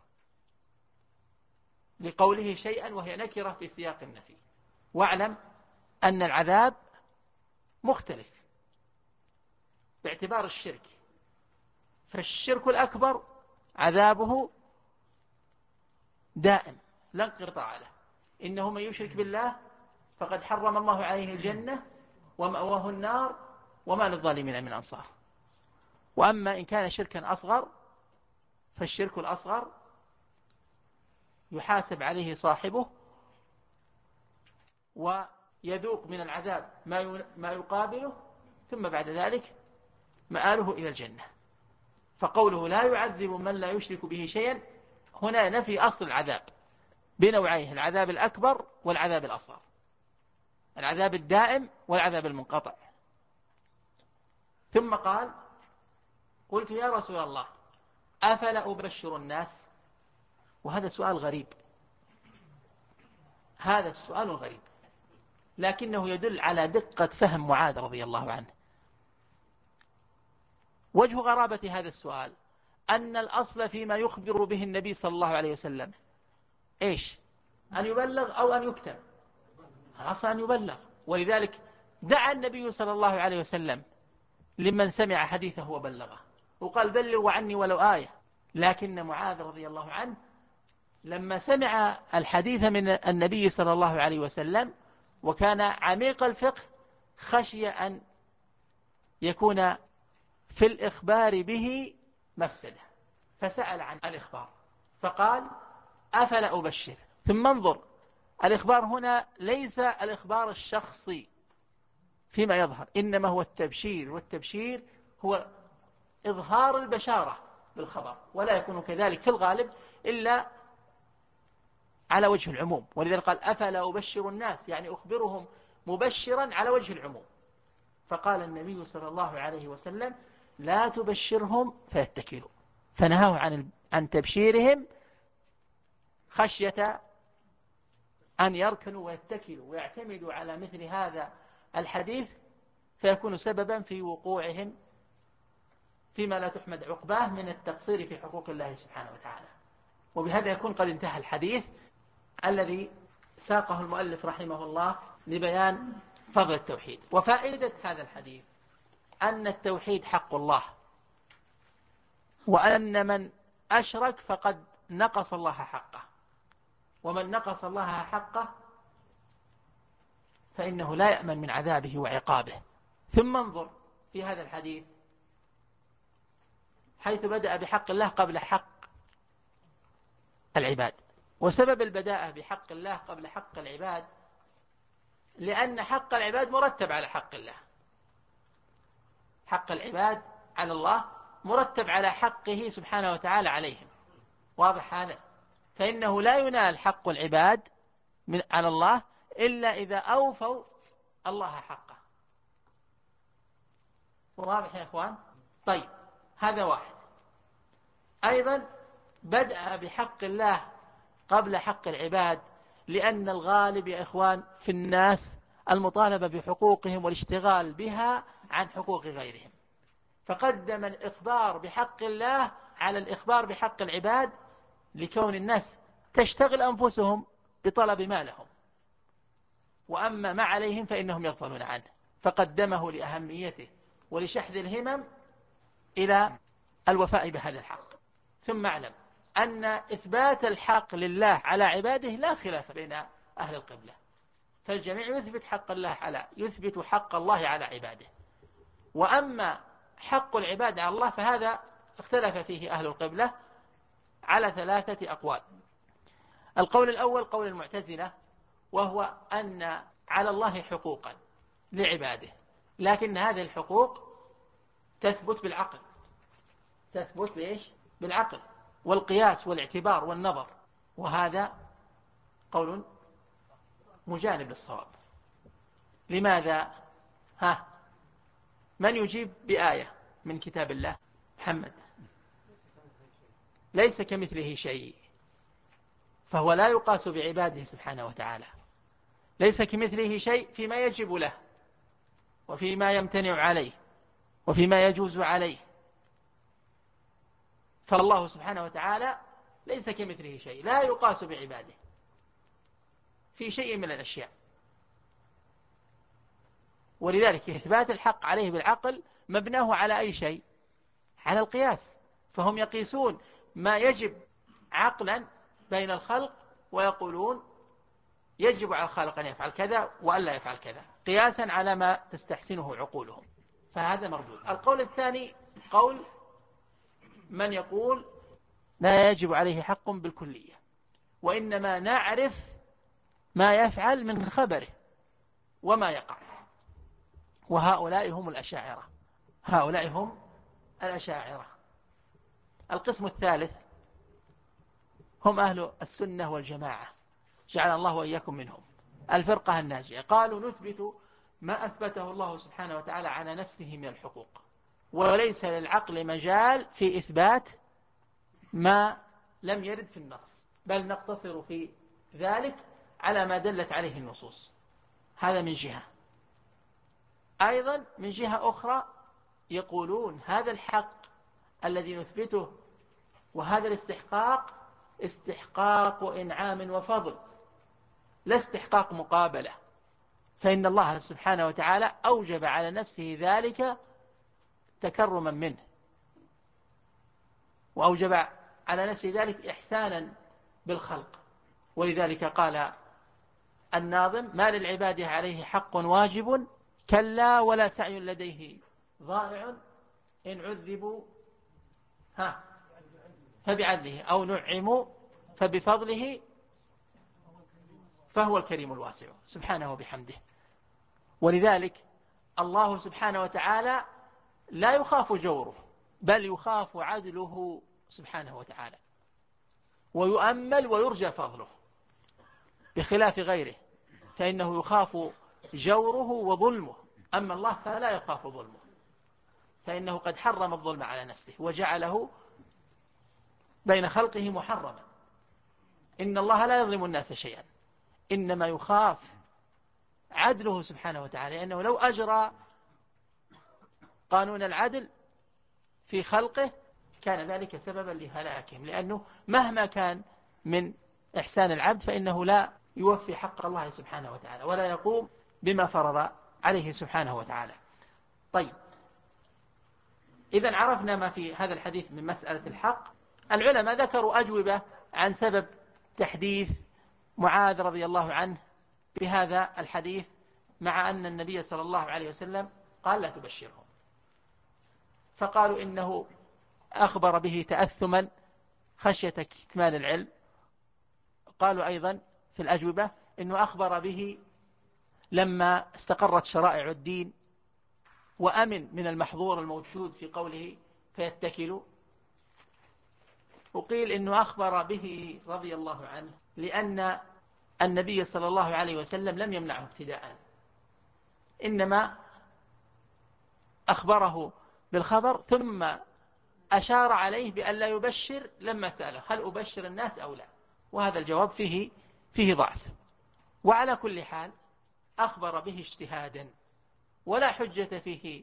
لقوله شيئا وهي نكرة في سياق النفي. واعلم أن العذاب مختلف باعتبار الشرك، فالشرك الأكبر عذابه دائم لا انقطاع له، إنه من يشرك بالله فقد حرم الله عليه الجنة ومأواه النار وما للظالمين من أنصار. وأما إن كان شركا أصغر فالشرك الأصغر يحاسب عليه صاحبه ويذوق من العذاب ما يقابله، ثم بعد ذلك مآله إلى الجنة. فقوله لا يعذب من لا يشرك به شيئا هنا نفي أصل العذاب بنوعيه: العذاب الأكبر والعذاب الأصغر، العذاب الدائم والعذاب المنقطع. ثم قال: قلت يا رسول الله أفلا أبشر الناس؟ وهذا سؤال غريب، هذا السؤال غريب، لكنه يدل على دقة فهم معاذ رضي الله عنه. وجه غرابة هذا السؤال أن الأصل فيما يخبر به النبي صلى الله عليه وسلم إيش؟ أن يبلغ أو أن يكتم؟ الأصل أن يبلغ، ولذلك دعا النبي صلى الله عليه وسلم لمن سمع حديثه وبلغه وقال: بلغوا عني ولو آية. لكن معاذ رضي الله عنه لما سمع الحديث من النبي صلى الله عليه وسلم وكان عميق الفقه خشي أن يكون في الإخبار به مفسدة، فسأل عن الإخبار فقال: أفلا أبشر؟ ثم انظر، الإخبار هنا ليس الإخبار الشخصي فيما يظهر، إنما هو التبشير، والتبشير هو إظهار البشارة بالخبر، ولا يكون كذلك في الغالب إلا على وجه العموم. ولذلك قال: أفلا أبشر الناس، يعني أخبرهم مبشرا على وجه العموم. فقال النبي صلى الله عليه وسلم: لا تبشرهم فيتكلوا، فنهاه عن تبشيرهم خشية أن يركنوا ويتكلوا ويعتمدوا على مثل هذا الحديث فيكون سببا في وقوعهم فيما لا تحمد عقباه من التقصير في حقوق الله سبحانه وتعالى. وبهذا يكون قد انتهى الحديث الذي ساقه المؤلف رحمه الله لبيان فضل التوحيد. وفائدة هذا الحديث أن التوحيد حق الله، وأن من أشرك فقد نقص الله حقه، ومن نقص الله حقه فإنه لا يأمن من عذابه وعقابه. ثم انظر في هذا الحديث حيث بدأ بحق الله قبل حق العباد. وسبب البداءة بحق الله قبل حق العباد لأن حق العباد مرتب على حق الله، حق العباد على الله مرتب على حقه سبحانه وتعالى عليهم. واضح هذا؟ فإنه لا ينال حق العباد على الله إلا إذا أوفوا الله حقه. واضح يا إخوان؟ طيب، هذا واحد. أيضا بدأ بحق الله قبل حق العباد لأن الغالب يا إخوان في الناس المطالبة بحقوقهم والاشتغال بها عن حقوق غيرهم، فقدم الإخبار بحق الله على الإخبار بحق العباد لكون الناس تشتغل أنفسهم بطلب ما لهم، وأما ما عليهم فإنهم يغفلون عنه، فقدمه لأهميته ولشحذ الهمم إلى الوفاء بهذا الحق. ثم اعلم أن إثبات الحق لله على عباده لا خلاف بين أهل القبلة، فالجميع يثبت حق الله على عباده. وأما حق العباد على الله فهذا اختلف فيه أهل القبلة على 3 أقوال. القول الأول قول المعتزلة، وهو أن على الله حقوقا لعباده، لكن هذه الحقوق تثبت بالعقل. تثبت ليش؟ بالعقل والقياس والاعتبار والنظر، وهذا قول مجانب للصواب. لماذا؟ من يجيب بآية من كتاب الله؟ محمد. ليس كمثله شيء، فهو لا يقاس بعباده سبحانه وتعالى. ليس كمثله شيء فيما يجب له، وفيما يمتنع عليه، وفيما يجوز عليه. فالله سبحانه وتعالى ليس كمثله شيء، لا يقاس بعباده في شيء من الأشياء. ولذلك إثبات الحق عليه بالعقل مبناه على أي شيء؟ على القياس. فهم يقيسون ما يجب عقلا بين الخلق، ويقولون يجب على الخالق أن يفعل كذا وألا يفعل كذا، قياسا على ما تستحسنه عقولهم. فهذا مردود. القول الثاني قول من يقول لا يجب عليه حق بالكلية، وإنما نعرف ما يفعل من خبره وما يقع. وهؤلاء هم الأشاعرة. هؤلاء هم الأشاعرة. القسم الثالث هم أهل السنة والجماعة، جعل الله وإياكم منهم، الفرقة الناجية. قالوا نثبت ما أثبته الله سبحانه وتعالى على نفسه من الحقوق، وليس للعقل مجال في إثبات ما لم يرد في النص، بل نقتصر في ذلك على ما دلت عليه النصوص. هذا من جهة. أيضا من جهة أخرى يقولون هذا الحق الذي نثبته وهذا الاستحقاق استحقاق إنعام وفضل، لا استحقاق مقابلة. فإن الله سبحانه وتعالى أوجب على نفسه ذلك تكرما منه، وأوجب على نفسه ذلك إحسانا بالخلق. ولذلك قال الناظم ما للعباد عليه حق واجب، كلا ولا سعي لديه ضائع، إن عذبوا فبعدله أو نعموا فبفضله، فهو الكريم الواسع سبحانه وبحمده. ولذلك الله سبحانه وتعالى لا يخاف جوره، بل يخاف عدله سبحانه وتعالى، ويؤمل ويرجى فضله، بخلاف غيره فإنه يخاف جوره وظلمه. أما الله فلا يخاف ظلمه، فإنه قد حرم الظلم على نفسه وجعله بين خلقه محرما. إن الله لا يظلم الناس شيئا، إنما يخاف عدله سبحانه وتعالى، لأنه لو أجرى قانون العدل في خلقه كان ذلك سببا لهلاكهم، لأنه مهما كان من إحسان العبد فإنه لا يوفي حق الله سبحانه وتعالى، ولا يقوم بما فرض عليه سبحانه وتعالى. طيب، إذن عرفنا ما في هذا الحديث من مسألة الحق. العلماء ذكروا أجوبة عن سبب تحديث معاذ رضي الله عنه بهذا الحديث، مع أن النبي صلى الله عليه وسلم قال لا تبشرهم. فقالوا إنه أخبر به تأثما خشية كتمان العلم. قالوا أيضا في الأجوبة إنه أخبر به لما استقرت شرائع الدين وأمن من المحظور الموجود في قوله فيتكلوا. وقيل إنه أخبر به رضي الله عنه لأن النبي صلى الله عليه وسلم لم يمنعه ابتداء، إنما أخبره بالخبر ثم أشار عليه بأن لا يبشر لما سأله هل أبشر الناس أو لا، وهذا الجواب فيه ضعف. وعلى كل حال أخبر به اجتهادا، ولا حجة فيه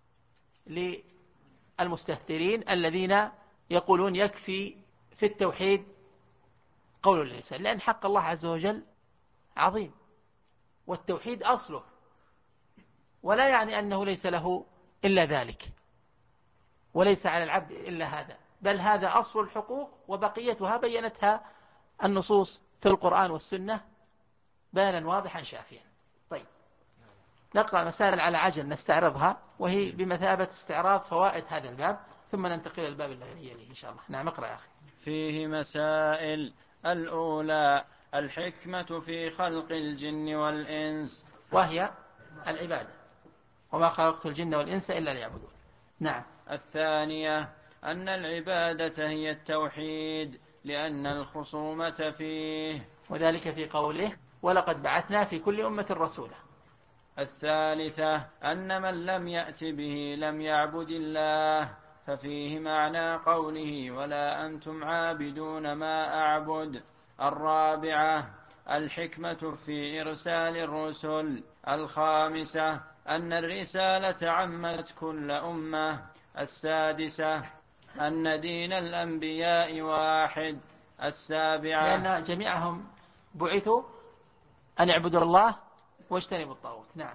للمستهترين الذين يقولون يكفي في التوحيد قول اللسان، لأن حق الله عز وجل عظيم، والتوحيد أصله، ولا يعني أنه ليس له إلا ذلك، وليس على العبد إلا هذا، بل هذا أصل الحقوق، وبقيتها بينتها النصوص في القرآن والسنة بيانا واضحا شافيا. طيب، نقرأ مسائل على عجل نستعرضها، وهي بمثابة استعراض فوائد هذا الباب، ثم ننتقل إلى الباب الذي يليه إن شاء الله. نعم، اقرأ يا أخي.
فيه مسائل. الأولى الحكمة في خلق الجن والإنس،
وهي العبادة، وما خلقت الجن والإنس إلا ليعبدون. نعم.
الثانية أن العبادة هي التوحيد، لأن الخصومة فيه،
وذلك في قوله ولقد بعثنا في كل أمة رسولا.
الثالثة أن من لم يأت به لم يعبد الله، ففيه معنى قوله ولا أنتم عابدون ما أعبد. الرابعة الحكمة في إرسال الرسل. الخامسة أن الرسالة عمت كل أمة. السادسة أن دين الأنبياء واحد. السابعة
لأن جميعهم بعثوا أن يعبدوا الله واجتنبوا الطاغوت. نعم.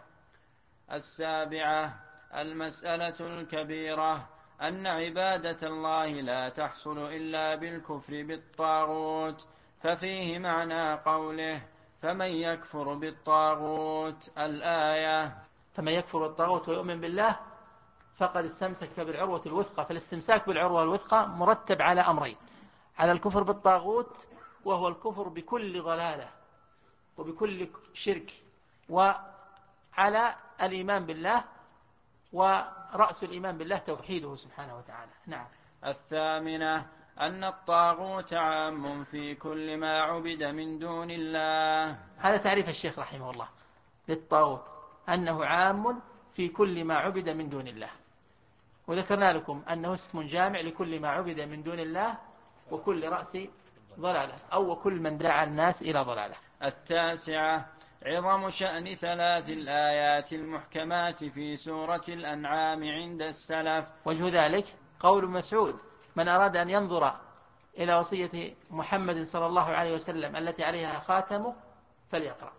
السابعة المسألة الكبيرة أن عبادة الله لا تحصل إلا بالكفر بالطاغوت، ففيه معنى قوله فمن يكفر بالطاغوت الآية.
فمن يكفر بالطاغوت ويؤمن بالله فقد استمسك بالعروة الوثقى. فالاستمساك بالعروة الوثقى مرتب على أمرين: على الكفر بالطاغوت وهو الكفر بكل ضلالة وبكل شرك، وعلى الإيمان بالله، ورأس الإيمان بالله توحيده سبحانه وتعالى. نعم.
الثامنة أن الطاغوت عام في كل ما عبد من دون الله.
هذا تعريف الشيخ رحمه الله للطاغوت، أنه عام في كل ما عبد من دون الله. وذكرنا لكم أنه اسم جامع لكل ما عبد من دون الله وكل رأس ضلالة، أو وكل من دعا الناس إلى ضلالة.
التاسعة عظم شأن 3 الآيات المحكمات في سورة الأنعام عند السلف.
وجه ذلك قول مسعود: من أراد أن ينظر إلى وصية محمد صلى الله عليه وسلم التي عليها خاتمه فليقرأ.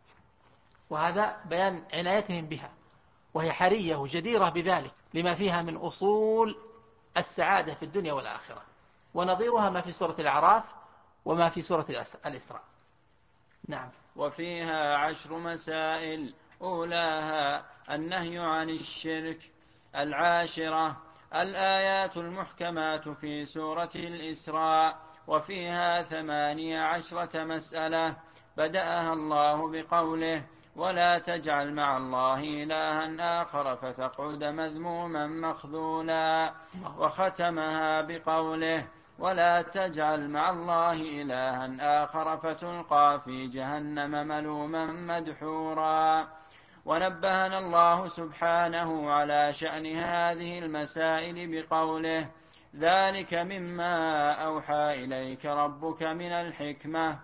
وهذا بيان عنايتهم بها، وهي حرية جديرة بذلك لما فيها من أصول السعادة في الدنيا والآخرة، ونظيرها ما في سورة الأعراف وما في سورة الإسراء. نعم.
وفيها 10 مسائل، أولاها النهي عن الشرك. العاشرة الآيات المحكمات في سورة الإسراء، وفيها 18 مسألة، بدأها الله بقوله ولا تجعل مع الله إلها آخر فتقعد مذموما مخذولا، وختمها بقوله ولا تجعل مع الله إلها آخر فتلقى في جهنم ملوما مدحورا. ونبهنا الله سبحانه على شأن هذه المسائل بقوله ذلك مما أوحى إليك ربك من الحكمة.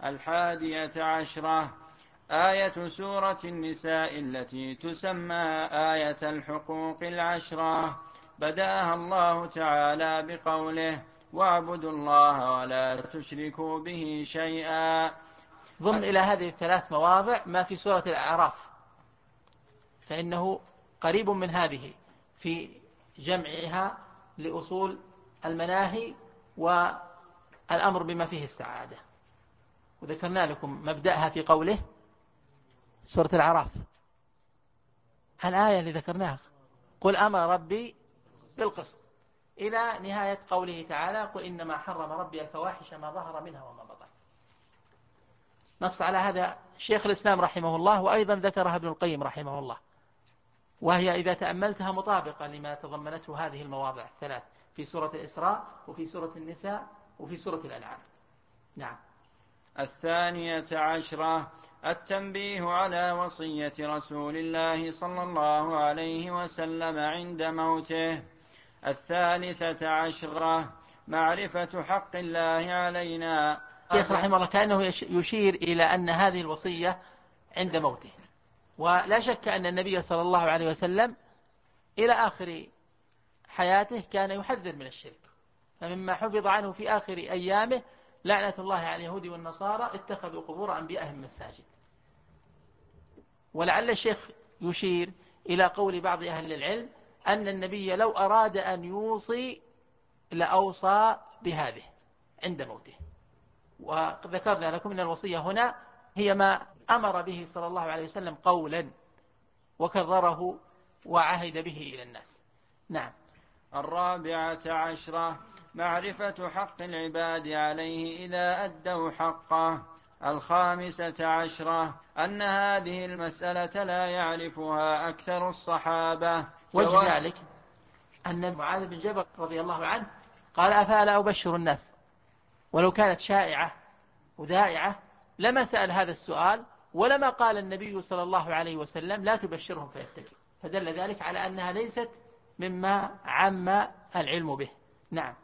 11 آية سورة النساء التي تسمى آية الحقوق 10، بدأها الله تعالى بقوله واعبدوا الله ولا تشركوا به شيئا.
ضمن إلى هذه 3 مواضع ما في سورة الأعراف، فإنه قريب من هذه في جمعها لأصول المناهي والأمر بما فيه السعادة. وذكرنا لكم مبدأها في قوله سورة الأعراف، الآية اللي ذكرناها قل أمر ربي بالقسط، إلى نهاية قوله تعالى قل إنما حرم ربي الفواحش ما ظهر منها وما بطن. نص على هذا شيخ الإسلام رحمه الله، وأيضا ذكرها ابن القيم رحمه الله، وهي إذا تأملتها مطابقة لما تضمنته هذه المواضع 3 في سورة الإسراء وفي سورة النساء وفي سورة الأنعام. نعم.
12 التنبيه على وصية رسول الله صلى الله عليه وسلم عند موته. 13 معرفة حق الله علينا.
الشيخ رحمه الله كأنه يشير إلى أن هذه الوصية عند موته، ولا شك أن النبي صلى الله عليه وسلم إلى آخر حياته كان يحذر من الشرك، فمما حفظ عنه في آخر أيامه لعنة الله على اليهود والنصارى اتخذوا قبور أنبيائهم مساجد. ولعل الشيخ يشير إلى قول بعض أهل العلم أن النبي لو أراد أن يوصي لأوصى بهذه عند موته. وذكرنا لكم أن الوصية هنا هي ما أمر به صلى الله عليه وسلم قولا وكرره وعهد به إلى الناس. نعم.
14 معرفة حق العباد عليه إذا أدوا حقه. 15 أن هذه المسألة لا يعرفها أكثر الصحابة.
وجه ذلك أن معاذ بن جبل رضي الله عنه قال أفلا أبشر الناس، ولو كانت شائعة وذائعة لما سأل هذا السؤال ولما قال النبي صلى الله عليه وسلم لا تبشرهم فيتكلوا، فدل ذلك على أنها ليست مما عم العلم به. نعم.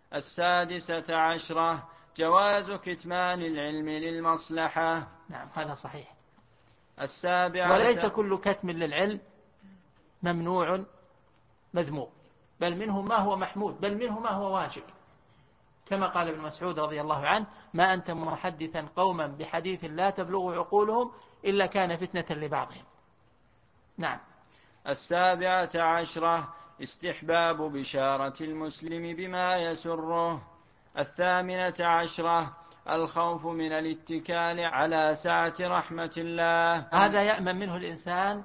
16 جواز كتمان العلم للمصلحة.
نعم هذا صحيح.
17
وليس كل كتم للعلم ممنوع مذموم، بل منه ما هو محمود، بل منه ما هو واجب، كما قال ابن مسعود رضي الله عنه: ما أنت محدثا قوما بحديث لا تبلغ عقولهم إلا كان فتنة لبعضهم. نعم.
17 استحباب بشارة المسلم بما يسره. 18 الخوف من الاتكال على سعة رحمة الله.
هذا يأمن منه الإنسان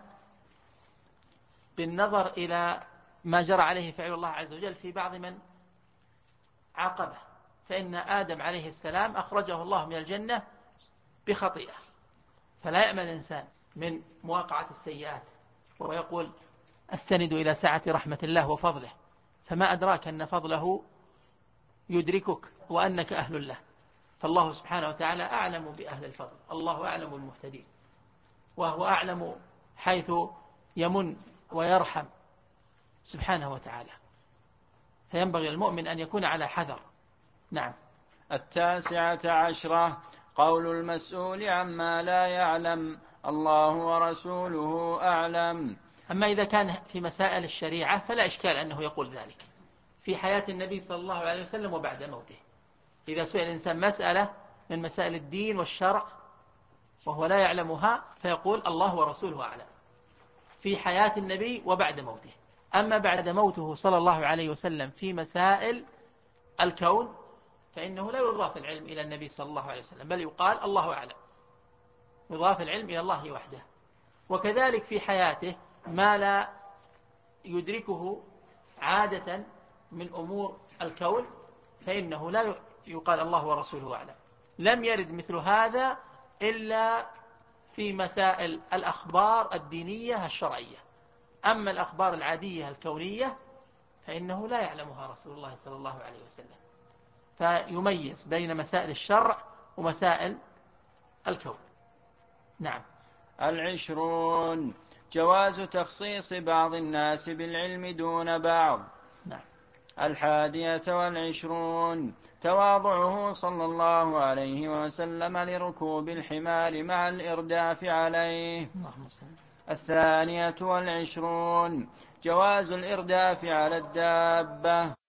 بالنظر إلى ما جرى عليه فعل الله عز وجل في بعض من عاقبه، فإن آدم عليه السلام أخرجه الله من الجنة بخطيئة، فلا يأمن الإنسان من مواقعة السيئات، ويقول أستند إلى سعة رحمة الله وفضله، فما أدراك أن فضله يدركك وأنك أهل له. فالله سبحانه وتعالى أعلم بأهل الفضل، الله أعلم المهتدين، وهو أعلم حيث يمن ويرحم سبحانه وتعالى، فينبغي المؤمن أن يكون على حذر. نعم.
19 قول المسؤول عما لا يعلم الله ورسوله أعلم.
أما إذا كان في مسائل الشريعة فلا إشكال أنه يقول ذلك في حياة النبي صلى الله عليه وسلم وبعد موته. إذا سئل الإنسان مسألة من مسائل الدين والشرع وهو لا يعلمها فيقول الله ورسوله أعلم في حياة النبي وبعد موته. أما بعد موته صلى الله عليه وسلم في مسائل الكون فإنه لا يضاف العلم إلى النبي صلى الله عليه وسلم، بل يقال الله أعلم، يضاف العلم إلى الله وحده. وكذلك في حياته ما لا يدركه عادة من أمور الكون فإنه لا يقال الله ورسوله أعلم. لم يرد مثل هذا إلا في مسائل الأخبار الدينية الشرعية. أما الأخبار العادية الكونية فإنه لا يعلمها رسول الله صلى الله عليه وسلم، فيميز بين مسائل الشرع ومسائل الكون. نعم.
20 جواز تخصيص بعض الناس بالعلم دون بعض.
نعم.
21 تواضعه صلى الله عليه وسلم لركوب الحمار مع الإرداف عليه. 22 جواز الإرداف على الدابة.